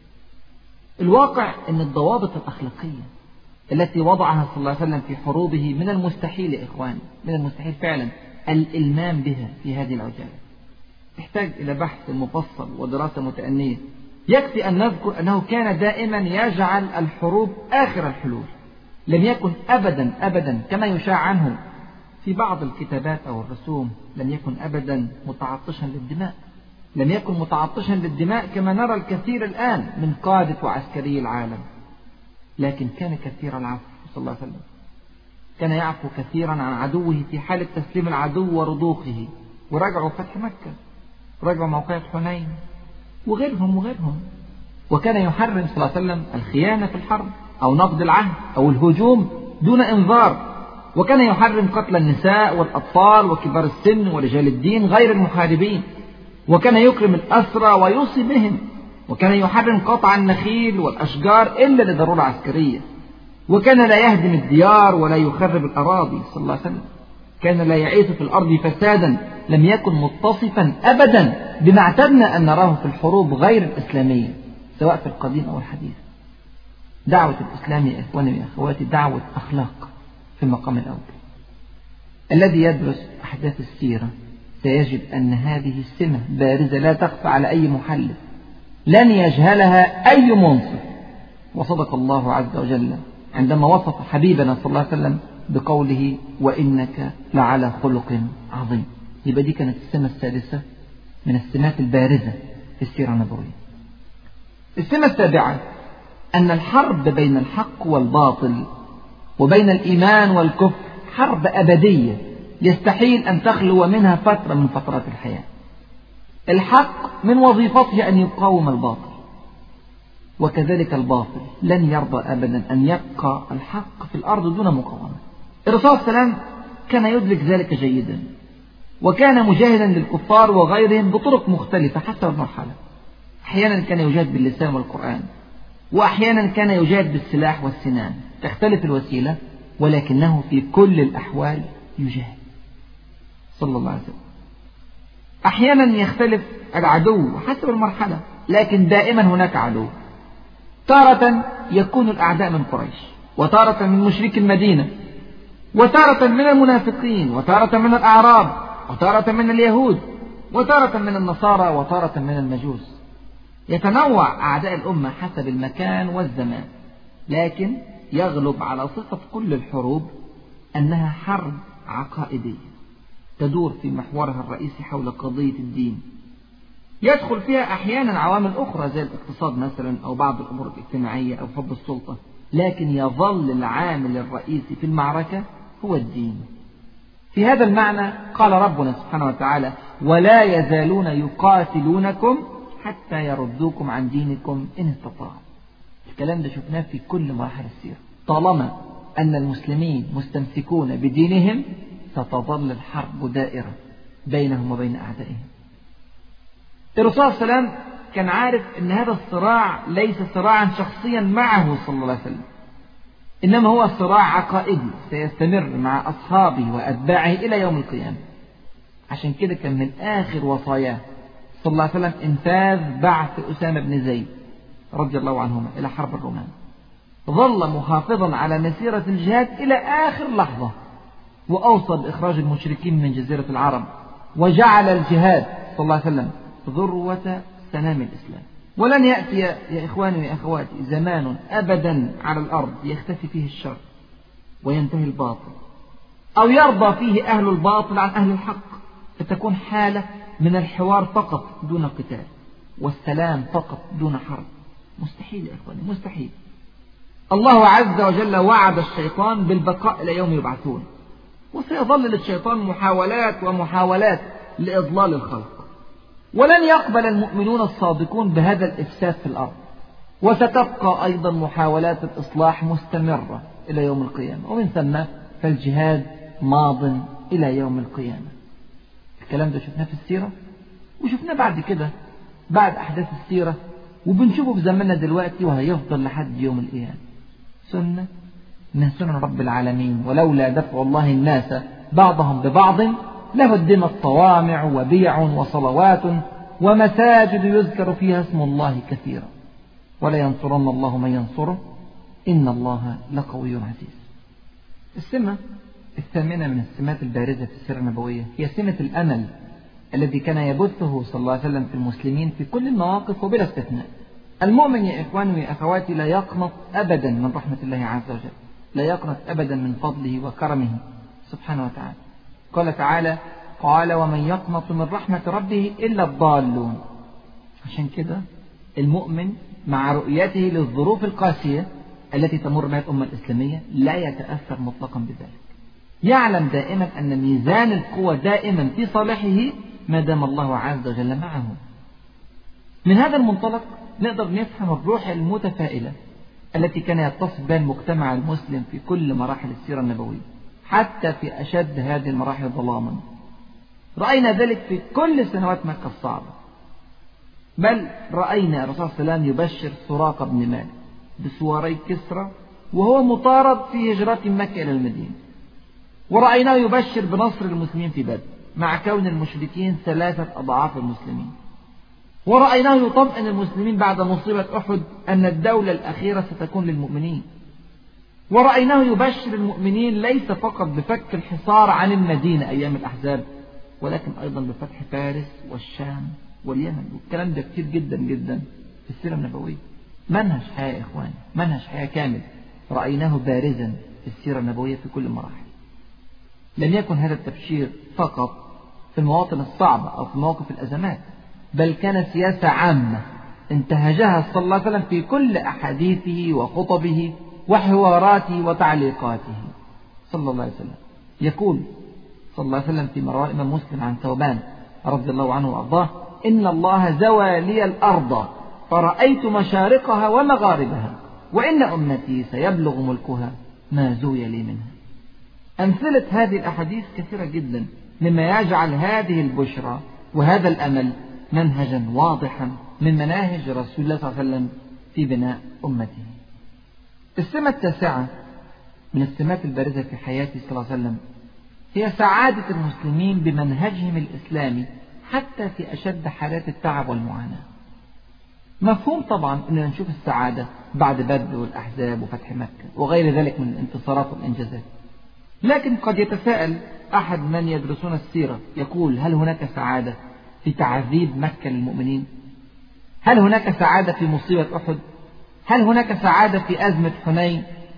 الواقع أن الضوابط الأخلاقية التي وضعها صلى الله عليه وسلم في حروبه من المستحيل يا إخواني، من المستحيل فعلا الإلمام بها في هذه العجالة، تحتاج إلى بحث مفصل ودراسة متأنية. يكفي أن نذكر أنه كان دائما يجعل الحروب آخر الحلول، لم يكن أبدا أبدا كما يشاع عنه في بعض الكتابات أو الرسوم، لم يكن أبدا متعطشا للدماء، لم يكن متعطشا للدماء كما نرى الكثير الآن من قادة وعسكري العالم، لكن كان كثير العفو صلى الله عليه وسلم، كان يعفو كثيرا عن عدوه في حالة تسليم العدو ورضوخه، ورجعوا فتح مكة، رجعوا موقعة حنين وغيرهم وغيرهم. وكان يحرم صلى الله عليه وسلم الخيانة في الحرب أو نقض العهد أو الهجوم دون إنذار، وكان يحرم قتل النساء والأطفال وكبار السن ورجال الدين غير المحاربين، وكان يكرم الأسرى ويوصي بهم، وكان يحرم قطع النخيل والأشجار إلا لضرورة عسكرية، وكان لا يهدم الديار ولا يخرب الأراضي صلى الله عليه وسلم، كان لا يعيث في الأرض فسادا، لم يكن متصفا أبدا بما اعتدنا أن نراه في الحروب غير الإسلامية سواء في القديم أو الحديث. دعوة الإسلام يا إخواني يا أخواتي دعوة أخلاق في المقام الأول. الذي يدرس أحداث السيرة سيجد أن هذه السمة بارزة لا تخفى على أي محلل، لن يجهلها أي منصف. وصدق الله عز وجل عندما وصف حبيبنا صلى الله عليه وسلم بقوله وإنك لعلى خلق عظيم. يبقى دي كانت السمة السادسة من السمات البارزة في السيرة النبوية. السمة السابعة أن الحرب بين الحق والباطل وبين الإيمان والكفر حرب أبدية يستحيل أن تخلو منها فترة من فترات الحياة. الحق من وظيفته أن يقاوم الباطل، وكذلك الباطل لن يرضى أبدا أن يبقى الحق في الأرض دون مقاومة. الرسول صلى الله عليه وسلم كان يدرك ذلك جيدا، وكان مجاهدا للكفار وغيرهم بطرق مختلفة حسب المرحلة. أحيانا كان يجاهد باللسان والقرآن، وأحيانا كان يجاهد بالسلاح والسنان، تختلف الوسيلة ولكنه في كل الأحوال يجاهد صلى الله عليه وسلم. أحيانا يختلف العدو حسب المرحلة، لكن دائما هناك عدو. تارة يكون الأعداء من قريش، وتارة من مشرك المدينة، وتارة من المنافقين، وتارة من الأعراب، وتارة من اليهود، وتارة من النصارى، وتارة من المجوس. يتنوع أعداء الأمة حسب المكان والزمان، لكن يغلب على صفة كل الحروب أنها حرب عقائدية تدور في محورها الرئيسي حول قضية الدين. يدخل فيها أحيانا عوامل أخرى زي الاقتصاد مثلا أو بعض الأمور الاجتماعية أو حب السلطة، لكن يظل العامل الرئيسي في المعركة هو الدين. في هذا المعنى قال ربنا سبحانه وتعالى ولا يزالون يقاتلونكم حتى يردوكم عن دينكم إن استطاعوا. الكلام ده شفناه في كل مراحل السيرة، طالما أن المسلمين مستمسكون بدينهم ستظل الحرب دائرة بينهم وبين أعدائهم. الرسول صلى الله عليه وسلم كان عارف أن هذا الصراع ليس صراعا شخصيا معه صلى الله عليه وسلم، إنما هو صراع عقائدي سيستمر مع أصحابه وأتباعه إلى يوم القيامة. عشان كده كان من آخر وصاياه صلى الله عليه وسلم إنفاذ بعث أسامة بن زيد رضي الله عنهما إلى حرب الرومان. ظل محافظا على مسيرة الجهاد إلى آخر لحظة، وأوصى بإخراج المشركين من جزيرة العرب، وجعل الجهاد صلى الله عليه وسلم ذروة سنام الإسلام. ولن يأتي يا إخواني ويا أخواتي زمان أبدا على الأرض يختفي فيه الشر وينتهي الباطل، أو يرضى فيه أهل الباطل عن أهل الحق، فتكون حالة من الحوار فقط دون قتال، والسلام فقط دون حرب. مستحيل يا إخواني، مستحيل. الله عز وجل وعد الشيطان بالبقاء إلى يوم يبعثون، وسيظل للشيطان محاولات ومحاولات لإضلال الخلق، ولن يقبل المؤمنون الصادقون بهذا الإفساد في الأرض، وستبقى أيضا محاولات الإصلاح مستمرة إلى يوم القيامة، ومن ثم فالجهاد ماض إلى يوم القيامة. الكلام ده شفناه في السيرة، وشفناه بعد كده بعد أحداث السيرة، وبنشوفه في زماننا دلوقتي، وهيفضل لحد يوم القيامة. سنة من سنن رب العالمين، ولولا دفع الله الناس بعضهم ببعض لهدمت صوامع وبيع وصلوات ومساجد يذكر فيها اسم الله كثيرا ولا ينصرن الله من ينصره إن الله لقوي عزيز. السمة الثامنة من السمات البارزة في السيرة النبوية هي سمة الأمل الذي كان يبثه صلى الله عليه وسلم في المسلمين في كل المواقف وبلا استثناء. المؤمن يا إخواني ويا أخواتي لا يقنط أبدا من رحمة الله عز وجل، لا يقنط أبدا من فضله وكرمه سبحانه وتعالى. قال تعالى: قال ومن يقنط من رحمة ربه إلا الضالون. عشان كده المؤمن مع رؤيته للظروف القاسية التي تمر بها الأمة الإسلامية لا يتأثر مطلقا بذلك، يعلم دائما أن ميزان القوة دائما في صالحه ما دام الله عز وجل معه. من هذا المنطلق نقدر نفهم الروح المتفائلة التي كان يتصف بها المجتمع المسلم في كل مراحل السيرة النبوية، حتى في أشد هذه المراحل ظلاما. رأينا ذلك في كل سنوات مكة الصعبة، بل رأينا الرسول صلى الله عليه وسلم يبشر سراقة بن مالك بسواري كسرى وهو مطارد في هجرة مكة إلى المدينة، ورأيناه يبشر بنصر المسلمين في بدر مع كون المشركين ثلاثة أضعاف المسلمين، ورأيناه يطمئن المسلمين بعد مصيبة أحد أن الدولة الأخيرة ستكون للمؤمنين، ورأيناه يبشر المؤمنين ليس فقط بفك الحصار عن المدينة أيام الأحزاب، ولكن أيضا بفتح فارس والشام واليمن. والكلام ده كتير جدا جدا في السيرة النبوية. منهج حياة يا إخواني، منهج حياة كامل رأيناه بارزا في السيرة النبوية في كل المراحل. لم يكن هذا التبشير فقط في المواطن الصعبة أو في مواقف الأزمات، بل كان سياسة عامة انتهجها صلى الله عليه وسلم في كل أحاديثه وخطبه وحواراته وتعليقاته صلى الله عليه وسلم. يقول صلى الله عليه وسلم في رواه الإمام مسلم عن ثوبان رضي الله عنه وأرضاه: إن الله زوى لي الأرض فرأيت مشارقها ومغاربها، وإن أمتي سيبلغ ملكها ما زوي لي منها. أمثلة هذه الأحاديث كثيرة جدا، مما يجعل هذه البشرى وهذا الأمل منهجا واضحا من مناهج رسول الله صلى الله عليه وسلم في بناء أمته. السمة التاسعة من السمات البارزة في حياته صلى الله عليه وسلم هي سعادة المسلمين بمنهجهم الإسلامي حتى في أشد حالات التعب والمعاناة. مفهوم طبعا أننا نشوف السعادة بعد بدر والأحزاب وفتح مكة وغير ذلك من الانتصارات والإنجازات، لكن قد يتساءل أحد من يدرسون السيرة يقول: هل هناك سعادة في تعذيب مكة للمؤمنين؟ هل هناك سعادة في مصيبة أحد؟ هل هناك سعادة في أزمة حنين؟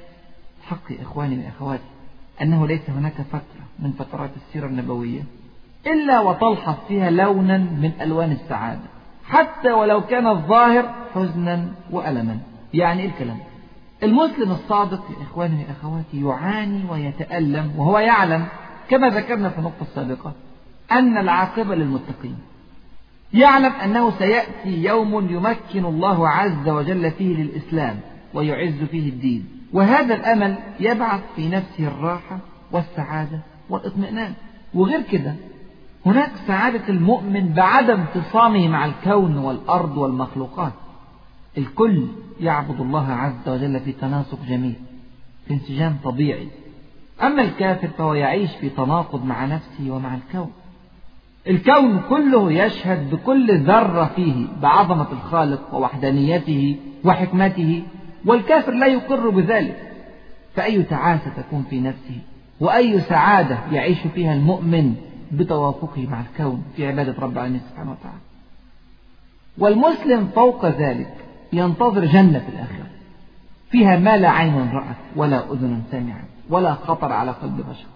حق يا إخواني وأخواتي أنه ليس هناك فترة من فترات السيرة النبوية إلا وتلحظ فيها لونا من ألوان السعادة، حتى ولو كان الظاهر حزنا وألما. يعني إيه الكلام؟ المسلم الصادق يا إخواني وأخواتي يعاني ويتألم وهو يعلم كما ذكرنا في النقطة السابقة أن العاقبة للمتقين، يعلم أنه سيأتي يوم يمكن الله عز وجل فيه للإسلام ويعز فيه الدين، وهذا الأمل يبعث في نفسه الراحة والسعادة والاطمئنان. وغير كده هناك سعادة المؤمن بعدم اتصامه مع الكون والأرض والمخلوقات، الكل يعبد الله عز وجل في تناسق جميل في انسجام طبيعي. أما الكافر فهو يعيش في تناقض مع نفسه ومع الكون. الكون كله يشهد بكل ذرة فيه بعظمة الخالق ووحدانيته وحكمته، والكافر لا يقر بذلك. فأي تعاسة تكون في نفسه وأي سعادة يعيش فيها المؤمن بتوافقه مع الكون في عبادة رب العالمين سبحانه وتعالى. والمسلم فوق ذلك ينتظر جنة في الآخرة فيها ما لا عين رأت ولا أذن سمعت ولا خطر على قلب بشر،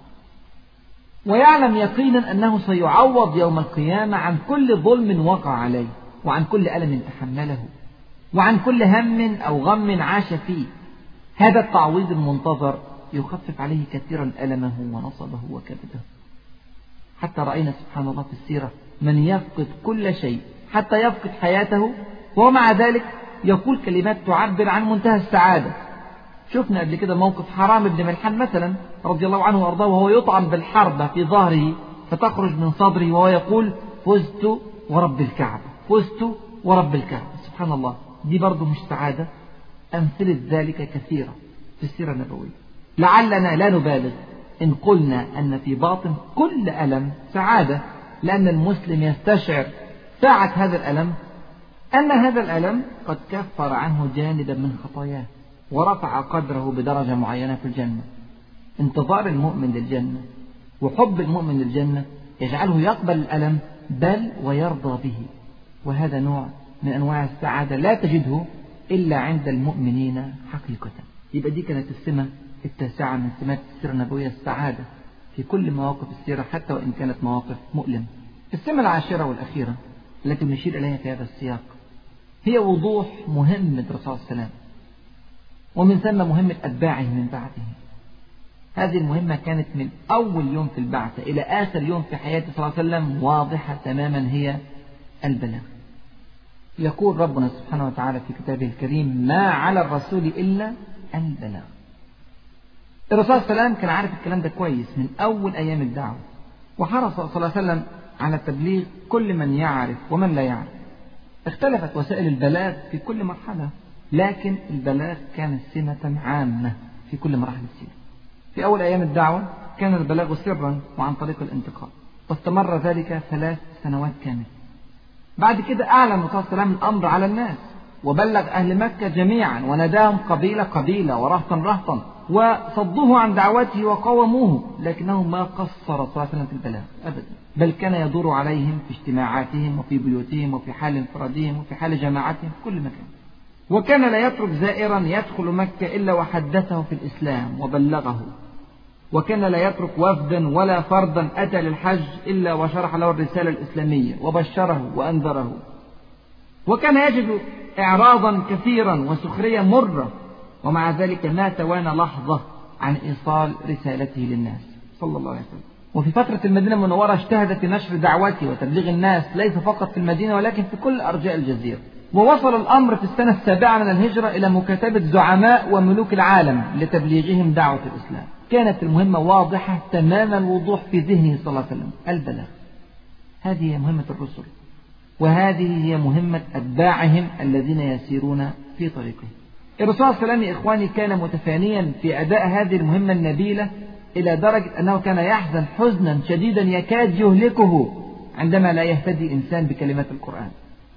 ويعلم يقينا أنه سيعوض يوم القيامة عن كل ظلم وقع عليه، وعن كل ألم تحمله، وعن كل هم أو غم عاش فيه. هذا التعويض المنتظر يخفف عليه كثيرا ألمه ونصبه وكبده. حتى رأينا سبحان الله في السيرة من يفقد كل شيء حتى يفقد حياته وهو مع ذلك يقول كلمات تعبر عن منتهى السعادة. شفنا قبل كده موقف حرام بن ملحان مثلا رضي الله عنه وأرضاه وهو يطعن بالحربة في ظهره فتخرج من صدره وهو يقول فزت ورب الكعبة، فزت ورب الكعبة. سبحان الله، دي برضو مش سعادة؟ أمثلة ذلك كثيرة في السيرة النبوية. لعلنا لا نبالغ إن قلنا أن في باطن كل ألم سعادة، لأن المسلم يستشعر ساعة هذا الألم أن هذا الألم قد كفر عنه جانبا من خطاياه ورفع قدره بدرجة معينة في الجنة. انتظار المؤمن للجنة وحب المؤمن للجنة يجعله يقبل الألم بل ويرضى به، وهذا نوع من أنواع السعادة لا تجده إلا عند المؤمنين حقيقة. يبقى دي كانت السمة التاسعة من سمات السيرة النبوية، السعادة في كل مواقف السيرة حتى وإن كانت مواقف مؤلمة. السمة العاشرة والأخيرة التي نشير إليها في هذا السياق هي وضوح مهمة الرسول صلى الله عليه وسلم، ومن ثم مهمة أتباعه من بعده. هذه المهمة كانت من أول يوم في البعثة إلى آخر يوم في حياته صلى الله عليه وسلم واضحة تماما، هي البلاغ. يقول ربنا سبحانه وتعالى في كتابه الكريم ما على الرسول إلا البلاغ. الرسول صلى الله عليه وسلم كان عارف الكلام ده كويس من أول أيام الدعوة، وحرص صلى الله عليه وسلم على تبليغ كل من يعرف ومن لا يعرف. اختلفت وسائل البلاغ في كل مرحلة، لكن البلاغ كان سمة عامة في كل مراحل السيرة. في أول أيام الدعوة كان البلاغ سرا وعن طريق الانتقال، واستمر ذلك ثلاث سنوات كاملة. بعد كده أعلن الرسول صلى الله عليه وسلم الأمر على الناس وبلغ أهل مكة جميعا وناداهم قبيلة قبيلة ورهطا رهطا وصدوه عن دعوته وقاوموه، لكنه ما قصر صلى الله عليه وسلم في البلاغ أبدا، بل كان يدور عليهم في اجتماعاتهم وفي بيوتهم وفي حال انفرادهم وفي حال جماعتهم في كل مكان. وكان لا يترك زائرا يدخل مكة إلا وحدثه في الإسلام وبلغه، وكان لا يترك وفدا ولا فردا أتى للحج إلا وشرح له الرسالة الإسلامية وبشره وأنذره. وكان يجد إعراضا كثيرا وسخرية مرة، ومع ذلك ما توانى لحظة عن إيصال رسالته للناس صلى الله عليه وسلم. وفي فترة المدينة المنورة اجتهد في نشر دعوته وتبليغ الناس ليس فقط في المدينة ولكن في كل أرجاء الجزيرة. ووصل الأمر في السنة السابعة من الهجرة إلى مكاتبة زعماء وملوك العالم لتبليغهم دعوة الإسلام. كانت المهمة واضحة تمام الوضوح في ذهنه صلى الله عليه وسلم، البلاغ. هذه هي مهمة الرسل، وهذه هي مهمة أتباعهم الذين يسيرون في طريقهم. الرسول صلى الله عليه وسلم يا إخواني كان متفانيا في أداء هذه المهمة النبيلة إلى درجة أنه كان يحزن حزنا شديدا يكاد يهلكه عندما لا يهتدي إنسان بكلمات القرآن،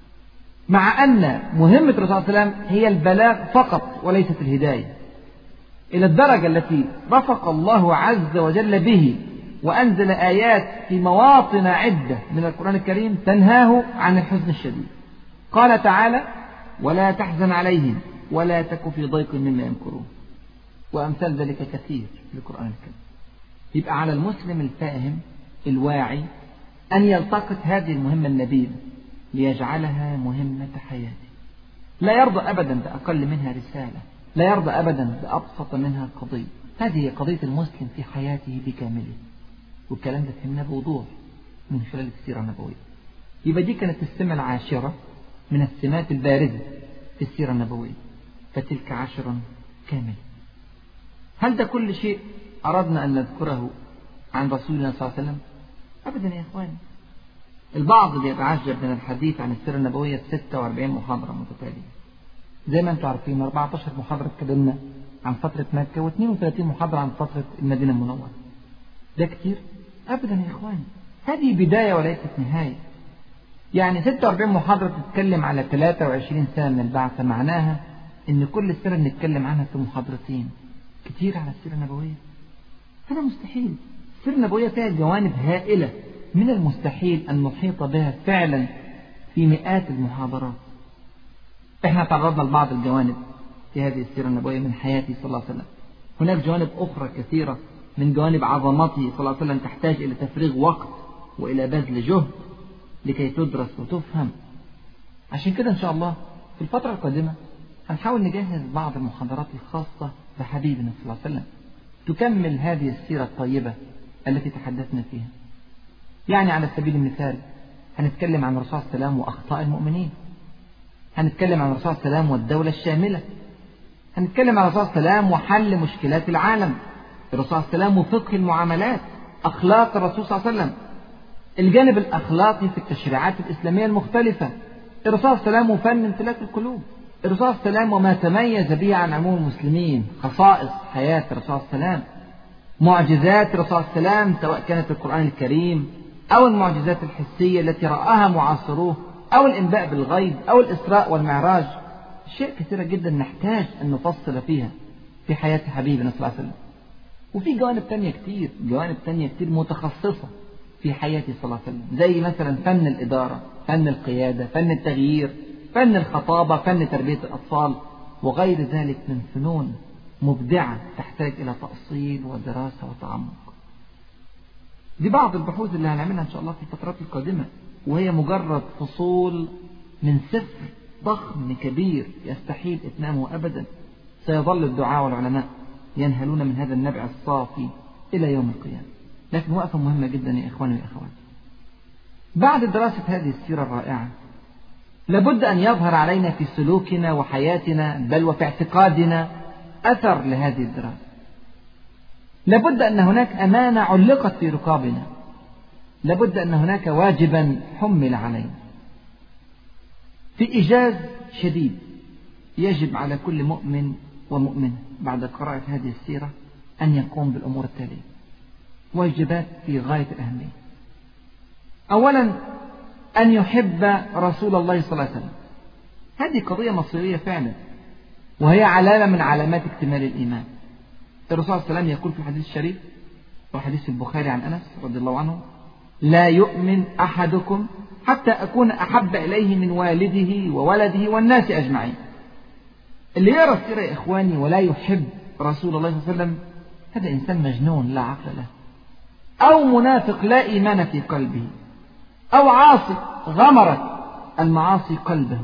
مع أن مهمة الرسول صلى الله عليه وسلم هي البلاغ فقط وليست الهداية، إلى الدرجة التي رفق الله عز وجل به وأنزل آيات في مواطن عدة من القرآن الكريم تنهاه عن الحزن الشديد. قال تعالى ولا تحزن عليهم ولا تك في ضيق مما يمكرون، وأمثال ذلك كثير في القرآن الكريم. يبقى على المسلم الفاهم الواعي أن يلتقط هذه المهمة النبيلة ليجعلها مهمة حياته، لا يرضى أبدا بأقل منها رسالة، لا يرضى أبدا بأبسط منها قضية. هذه قضية المسلم في حياته بكامله، والكلام ده فهمناه بوضوح من خلال السيرة النبوية. يبقى دي كانت السمة العاشرة من السمات البارزة في السيرة النبوية، فتلك عشر كاملة. هل ده كل شيء أردنا أن نذكره عن رسولنا صلى الله عليه وسلم؟ أبدا يا إخواني. البعض بيتعجب من الحديث عن السيرة النبوية ستة وأربعين محاضرة متتالية. زي ما أنتم عارفين أربعة عشر محاضرة اتكلمنا عن فترة مكة واثنين وثلاثين محاضرة عن فترة المدينة المنورة. ده كتير؟ أبدا يا إخواني، هذه بداية وليست نهاية. يعني ستة وأربعين محاضرة تتكلم على ثلاثة وعشرين سنة من البعثة، معناها إن كل سنة بنتكلم عنها في محاضرتين. كتير على السيرة النبوية؟ هذا مستحيل. السيرة النبوية فيها جوانب هائلة من المستحيل أن نحيط بها فعلا في مئات المحاضرات. احنا تعرضنا لبعض الجوانب في هذه السيرة النبوية من حياته صلى الله عليه وسلم. هناك جوانب أخرى كثيرة من جوانب عظمته صلى الله عليه وسلم تحتاج إلى تفريغ وقت وإلى بذل جهد لكي تدرس وتفهم. عشان كده إن شاء الله في الفترة القادمة هنحاول نجهز بعض المحاضرات الخاصة بحبيبنا صلى الله عليه وسلم تكمل هذه السيرة الطيبة التي تحدثنا فيها. يعني على سبيل المثال هنتكلم عن الرسول صلى الله عليه وسلم وأخطاء المؤمنين، هنتكلم عن الرسول صلى الله عليه وسلم والدولة الشاملة، هنتكلم عن الرسول صلى الله عليه وسلم وحل مشكلات العالم، الرسول صلى الله عليه وسلم وفقه المعاملات، أخلاق الرسول صلى الله عليه وسلم، الجانب الأخلاقي في التشريعات الإسلامية المختلفة، الرسول صلى الله عليه وسلم وفن امتلاك القلوب، الرسول صلى الله عليه وسلم وما تميز به عن عموم المسلمين، خصائص حياة الرسول صلى الله عليه وسلم، معجزات الرسول صلى الله عليه وسلم سواء كانت القرآن الكريم أو المعجزات الحسية التي رآها معاصروه أو الإنباء بالغيب أو الإسراء والمعراج. أشياء كثيرة جدا نحتاج أن نفصل فيها في حياة حبيبنا صلى الله عليه وسلم. وفي جوانب تانية كتير جوانب تانية كتير متخصصة في حياته صلى الله عليه وسلم، زي مثلا فن الإدارة، فن القيادة، فن التغيير، فن الخطابة، فن تربية الأطفال، وغير ذلك من فنون مبدعة تحتاج إلى تأصيل ودراسة وتعمق. دي بعض البحوث اللي هنعملها إن شاء الله في الفترات القادمة، وهي مجرد فصول من سفر ضخم كبير يستحيل إتمامه أبدا. سيظل الدعاء والعلماء ينهلون من هذا النبع الصافي إلى يوم القيامة. لكن وقفة مهمة جدا يا إخواني وأخواتي، بعد دراسة هذه السيرة الرائعة لابد أن يظهر علينا في سلوكنا وحياتنا بل وفي اعتقادنا أثر لهذه الدراسة. لابد أن هناك أمانة علقت في رقابنا، لابد أن هناك واجبا حمل علينا. في إيجاز شديد يجب على كل مؤمن ومؤمنة بعد قراءة هذه السيرة أن يقوم بالأمور التالية، واجبات في غاية الأهمية. أولا أن يحب رسول الله صلى الله عليه وسلم. هذه قضية مصيرية فعلا، وهي علامة من علامات اكتمال الإيمان. الرسول صلى الله عليه وسلم يقول في الحديث الشريف وحديث البخاري عن أنس رضي الله عنه: لا يؤمن أحدكم حتى أكون أحب إليه من والده وولده والناس أجمعين. اللي يرى السيرة يا إخواني ولا يحب رسول الله صلى الله عليه وسلم هذا إنسان مجنون لا عقل له، أو منافق لا إيمان في قلبه، أو عاصي غمرت المعاصي قلبه،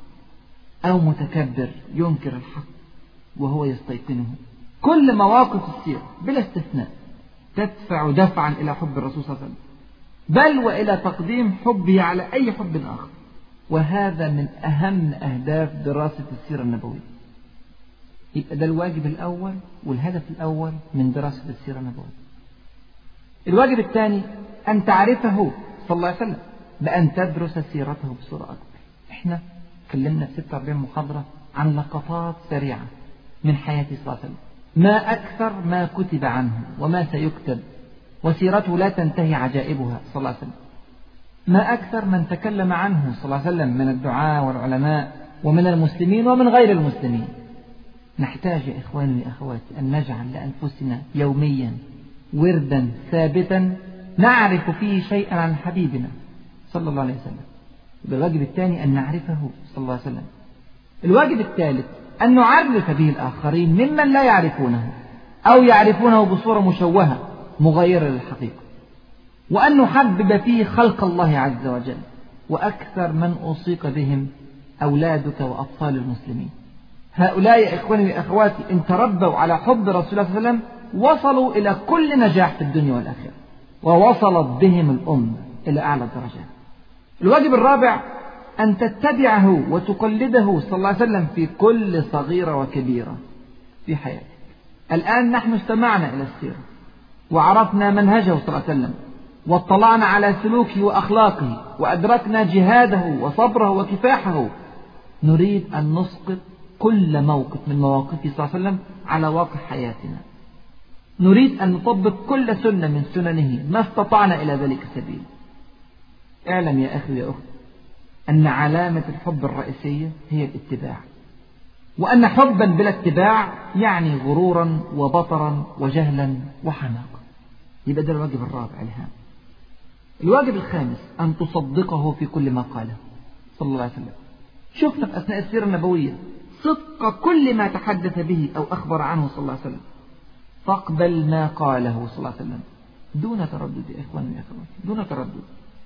أو متكبر ينكر الحق وهو يستيقنه. كل مواقف السيرة بلا استثناء تدفع دفعا إلى حب الرسول صلى الله عليه وسلم، بل وإلى تقديم حبه على أي حب آخر. وهذا من أهم أهداف دراسة السيرة النبوية. يبقى ده الواجب الأول والهدف الأول من دراسة السيرة النبوية. الواجب الثاني أن تعرفه صلى الله عليه وسلم بأن تدرس سيرته بصورة أكبر. إحنا تكلمنا في ستة وأربعين محاضرة عن لقطات سريعة من حياته صلى الله عليه وسلم، ما أكثر ما كتب عنه وما سيكتب، وسيرته لا تنتهي عجائبها صلى الله عليه وسلم. ما أكثر من تكلم عنه صلى الله عليه وسلم من الدعاء والعلماء ومن المسلمين ومن غير المسلمين. نحتاج يا إخواني وأخواتي أن نجعل لأنفسنا يوميا وردا ثابتا نعرف فيه شيئا عن حبيبنا صلى الله عليه وسلم. بالواجب الثاني أن نعرفه صلى الله عليه وسلم. الواجب الثالث أن نعرف به الآخرين ممن لا يعرفونه أو يعرفونه بصورة مشوهة مغيرة للحقيقة، وأن نحبب فيه خلق الله عز وجل. وأكثر من أصيق بهم أولادك وأطفال المسلمين. هؤلاء يا إخواني وأخواتي إن تربوا على حب رسول الله صلى الله عليه وسلم وصلوا إلى كل نجاح في الدنيا والآخرة، ووصلت بهم الأمة إلى أعلى الدرجات. الواجب الرابع أن تتبعه وتقلده صلى الله عليه وسلم في كل صغيرة وكبيرة في حياتك. الآن نحن استمعنا إلى السيرة وعرفنا منهجه صلى الله عليه وسلم، واطلعنا على سلوكه وأخلاقه، وأدركنا جهاده وصبره وكفاحه. نريد أن نسقط كل موقف من مواقفه صلى الله عليه وسلم على واقع حياتنا. نريد أن نطبق كل سنة من سننه ما استطعنا إلى ذلك سبيل. اعلم يا أخي يا أخت أن علامة الحب الرئيسية هي الاتباع، وأن حبا بلا اتباع يعني غرورا وبطرا وجهلا وحماقا. يبقى ده الواجب الرابع الهام. الواجب الخامس أن تصدقه في كل ما قاله صلى الله عليه وسلم. شفنا في أثناء السيرة النبوية صدق كل ما تحدث به أو أخبر عنه صلى الله عليه وسلم. فاقبل ما قاله صلى الله عليه وسلم دون تردد يا إخواني يا أخواتي، دون تردد.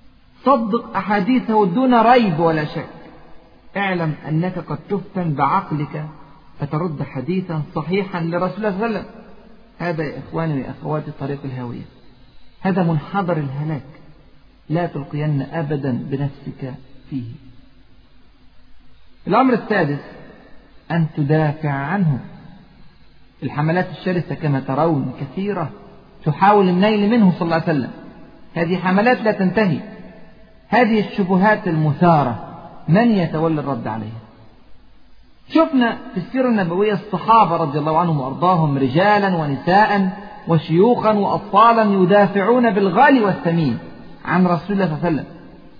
صدق أحاديثه دون ريب ولا شك. اعلم أنك قد تفتن بعقلك فترد حديثا صحيحا لرسول الله صلى الله عليه وسلم. هذا يا إخواني يا أخواتي طريق الهاوية، هذا منحدر الهلاك. لا تلقين أبدا بنفسك فيه. الأمر السادس أن تدافع عنه. الحملات الشرسة كما ترون كثيرة تحاول النيل منه صلى الله عليه وسلم، هذه حملات لا تنتهي. هذه الشبهات المثارة من يتولى الرد عليها؟ شفنا في السيرة النبوية الصحابة رضي الله عنهم وأرضاهم رجالا ونساء وشيوخا وأطفالا يدافعون بالغالي والثمين عن رسول الله صلى الله عليه وسلم.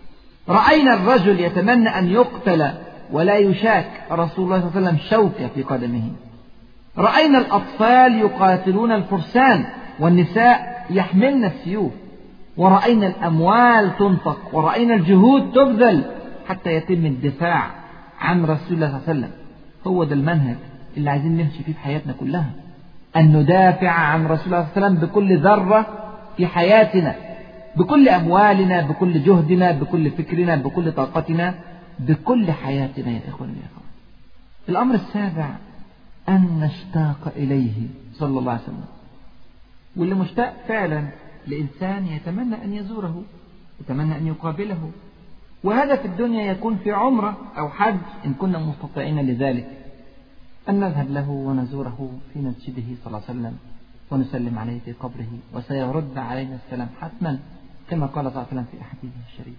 رأينا الرجل يتمنى أن يقتل ولا يشاك رسول الله صلى الله عليه وسلم شوكة في قدمه. رأينا الأطفال يقاتلون الفرسان والنساء يحملن السيوف، ورأينا الأموال تنفق، ورأينا الجهود تبذل حتى يتم الدفاع عن رسول الله صلى الله عليه وسلم. هو ده المنهج اللي عايزين نمشي فيه في حياتنا كلها، أن ندافع عن رسول الله صلى الله عليه وسلم بكل ذرة في حياتنا، بكل أموالنا، بكل جهدنا، بكل فكرنا، بكل طاقتنا، بكل حياتنا يا إخواني يا أخوان. الأمر السابع أن نشتاق إليه صلى الله عليه وسلم. واللي مشتاق فعلا لإنسان يتمنى أن يزوره، يتمنى أن يقابله، وهذا في الدنيا يكون في عمرة أو حج إن كنا مستطيعين لذلك، أن نذهب له ونزوره في مسجده صلى الله عليه وسلم ونسلم عليه في قبره، وسيرد علينا السلام حتما كما قال صلى الله عليه وسلم في أحاديثه الشريف.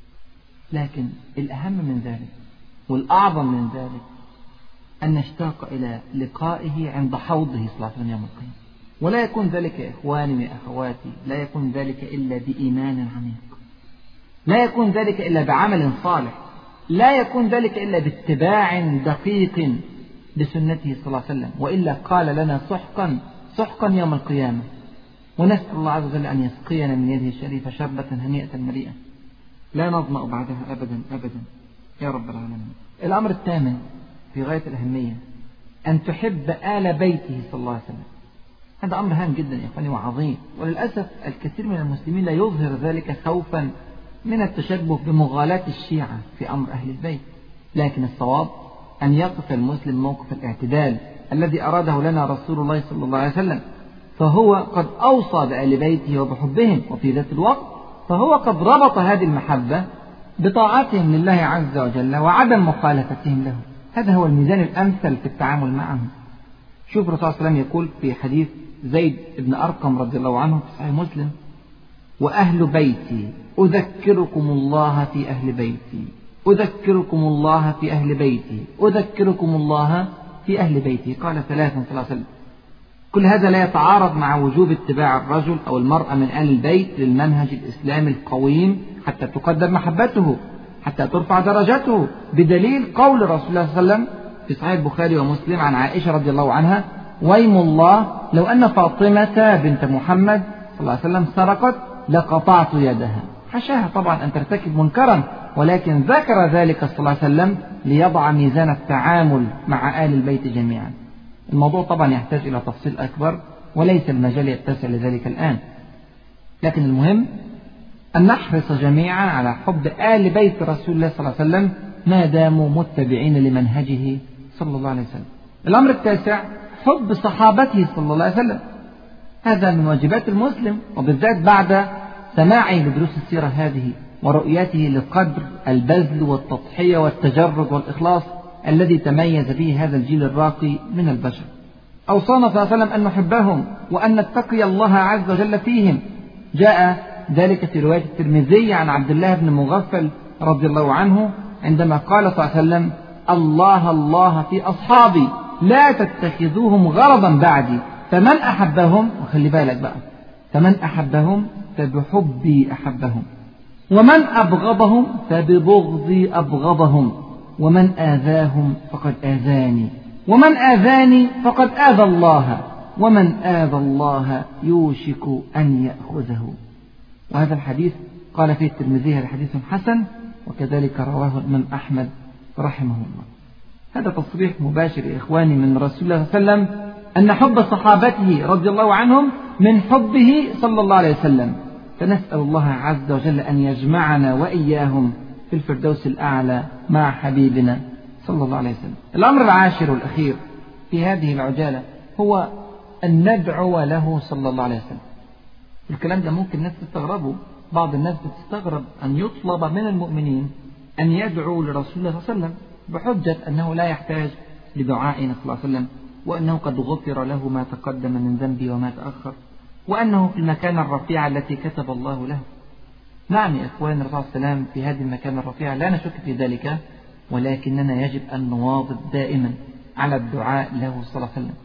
لكن الأهم من ذلك والأعظم من ذلك أن نشتاق إلى لقائه عند حوضه صلى الله عليه وسلم يوم القيامة. ولا يكون ذلك يا إخواني يا أخواتي، لا يكون ذلك إلا بإيمان عميق، لا يكون ذلك إلا بعمل صالح، لا يكون ذلك إلا باتباع دقيق لسنته صلى الله عليه وسلم، وإلا قال لنا سحقا سحقا يوم القيامة. ونسأل الله عز وجل أن يسقينا من يده الشريفة شربة هنيئة مريئة لا نظمأ بعدها أبدا أبدا يا رب العالمين. الأمر الثامن في غاية الأهمية أن تحب آل بيته صلى الله عليه وسلم. هذا أمر هام جدا يا أخواني وعظيم، وللأسف الكثير من المسلمين لا يظهر ذلك خوفا من التشبه بمغالاة الشيعة في أمر أهل البيت. لكن الصواب أن يقف المسلم موقف الاعتدال الذي أراده لنا رسول الله صلى الله عليه وسلم، فهو قد أوصى بآل بيته وبحبهم، وفي ذات الوقت فهو قد ربط هذه المحبة بطاعتهم لله عز وجل وعدم مخالفتهم له. هذا هو الميزان الأمثل في التعامل معهم. شوف الرسول صلى الله عليه وسلم يقول في حديث زيد بن أرقم رضي الله عنه في صحيح مسلم: وأهل بيتي أذكركم الله في أهل بيتي، أذكركم الله في أهل بيتي، أذكركم الله في أهل بيتي. قال ثلاثا صلى الله عليه وسلم. كل هذا لا يتعارض مع وجوب اتباع الرجل أو المرأة من آل البيت للمنهج الإسلامي القويم حتى تقدر محبته، حتى ترفع درجته، بدليل قول رسول الله صلى الله عليه وسلم في صحيح البخاري ومسلم عن عائشة رضي الله عنها: ويم الله لو أن فاطمة بنت محمد صلى الله عليه وسلم سرقت لقطعت يدها. حشاها طبعا أن ترتكب منكرا، ولكن ذكر ذلك صلى الله عليه وسلم ليضع ميزان التعامل مع آل البيت جميعا. الموضوع طبعا يحتاج إلى تفصيل أكبر وليس المجال يتسع لذلك الآن، لكن المهم أن نحرص جميعا على حب آل بيت رسول الله صلى الله عليه وسلم ما داموا متبعين لمنهجه صلى الله عليه وسلم. الأمر التاسع حب صحابته صلى الله عليه وسلم. هذا من واجبات المسلم، وبالذات بعد سماعه لدروس السيرة هذه ورؤيته لقدر البذل والتضحية والتجرد والإخلاص الذي تميز به هذا الجيل الراقي من البشر. أوصانا صلى الله عليه وسلم أن نحبهم وأن نتقي الله عز وجل فيهم. جاء ذلك في رواية الترمذي عن عبد الله بن مغفل رضي الله عنه عندما قال صلى الله عليه وسلم: الله الله في أصحابي لا تتخذوهم غرضا بعدي، فمن أحبهم، وخلي بالك بقى، فمن أحبهم فبحبي أحبهم، ومن أبغضهم فببغضي أبغضهم، ومن آذاهم فقد آذاني، ومن آذاني فقد آذى الله، ومن آذى الله يوشك أن يأخذه. وهذا الحديث قال فيه الترمذي: هذا حديث حسن، وكذلك رواه الإمام أحمد رحمه الله. هذا تصريح مباشر يا إخواني من رسول الله صلى الله عليه وسلم أن حب صحابته رضي الله عنهم من حبه صلى الله عليه وسلم. فنسأل الله عز وجل أن يجمعنا وإياهم في الفردوس الأعلى مع حبيبنا صلى الله عليه وسلم. الأمر العاشر والأخير في هذه العجالة هو أن ندعو له صلى الله عليه وسلم. الكلام ده ممكن الناس تستغربه، بعض الناس بتستغرب أن يطلب من المؤمنين أن يدعوا لرسول الله صلى الله عليه وسلم بحجة أنه لا يحتاج لدعائنا صلى الله عليه وسلم، وأنه قد غفر له ما تقدم من ذنبه وما تأخر، وأنه في المكان الرفيع التي كتب الله له. نعم يا إخوان، الرسول صلى الله عليه وسلم في هذه المكان الرفيع لا نشك في ذلك، ولكننا يجب أن نواظب دائما على الدعاء له صلى الله عليه وسلم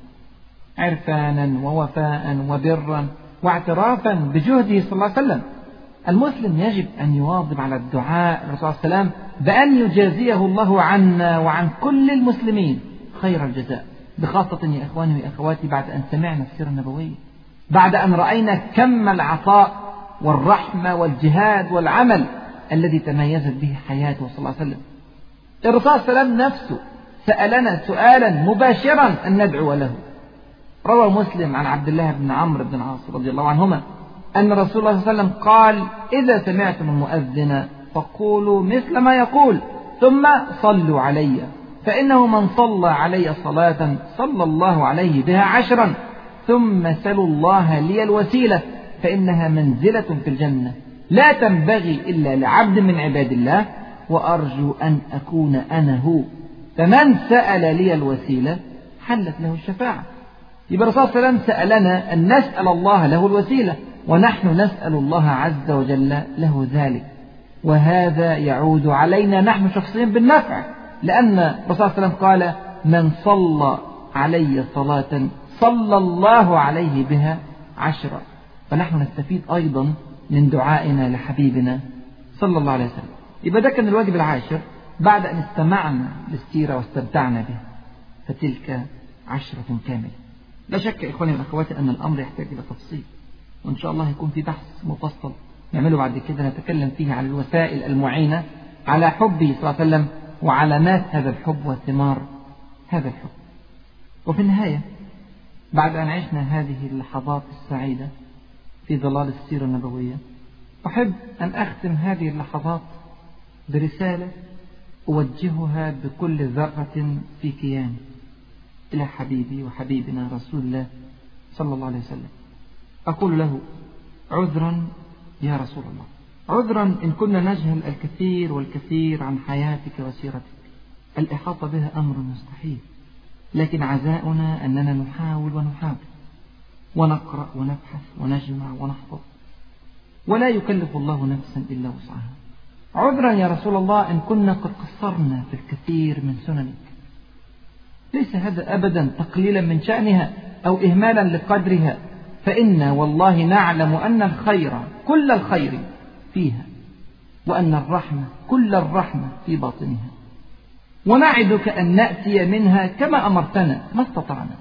عرفانا ووفاء وبرا واعترافا بجهده صلى الله عليه وسلم. المسلم يجب أن يواظب على الدعاء للرسول صلى الله عليه وسلم بأن يجازيه الله عنا وعن كل المسلمين خير الجزاء، بخاصة يا إخواني وأخواتي بعد أن سمعنا السيرة النبوية، بعد أن رأينا كم العطاء والرحمة والجهاد والعمل الذي تميزت به حياته صلى الله عليه وسلم. الرسول صلى الله عليه وسلم نفسه سألنا سؤالا مباشرا أن ندعو له. روى مسلم عن عبد الله بن عمرو بن العاص رضي الله عنهما أن رسول الله صلى الله عليه وسلم قال: إذا سمعتم المؤذن فقولوا مثل ما يقول ثم صلوا علي، فإنه من صلى علي صلاة صلى الله عليه بها عشرا، ثم سلوا الله لي الوسيلة فإنها منزلة في الجنة لا تنبغي إلا لعبد من عباد الله، وأرجو أن أكون أنا هو، فمن سأل لي الوسيلة حلت له الشفاعة. يبقى الرسول صلى الله عليه وسلم سألنا أن نسأل الله له الوسيلة، ونحن نسأل الله عز وجل له ذلك، وهذا يعود علينا نحن شخصيا بالنفع، لأن الرسول صلى الله عليه وسلم قال: من صلى علي صلاة صلى الله عليه بها عشرة. فنحن نستفيد أيضا من دعائنا لحبيبنا صلى الله عليه وسلم. يبقى ده كان الواجب العاشر بعد أن استمعنا للسيرة واستمتعنا بها، فتلك عشرة كاملة. لا شك إخواني وأخواتي أن الأمر يحتاج إلى تفصيل، وإن شاء الله يكون في بحث مفصل نعمله بعد كده نتكلم فيه على الوسائل المعينة على حبه صلى الله عليه وسلم وعلامات هذا الحب وثمار هذا الحب. وفي النهاية بعد أن عشنا هذه اللحظات السعيدة في ظلال السيرة النبوية، أحب أن أختم هذه اللحظات برسالة أوجهها بكل ذرة في كياني إلى حبيبي وحبيبنا رسول الله صلى الله عليه وسلم. أقول له: عذرا يا رسول الله، عذرا إن كنا نجهل الكثير والكثير عن حياتك وسيرتك، الإحاطة بها أمر مستحيل، لكن عزاؤنا أننا نحاول ونحاول ونقرأ ونبحث ونجمع ونحفظ، ولا يكلف الله نفسا إلا وسعها. عذرا يا رسول الله إن كنا قد قصرنا في الكثير من سننك، ليس هذا أبدا تقليلا من شأنها أو إهمالا لقدرها، فإنا والله نعلم أن الخير كل الخير فيها، وأن الرحمة كل الرحمة في باطنها، ونعدك أن نأتي منها كما أمرتنا ما استطعنا،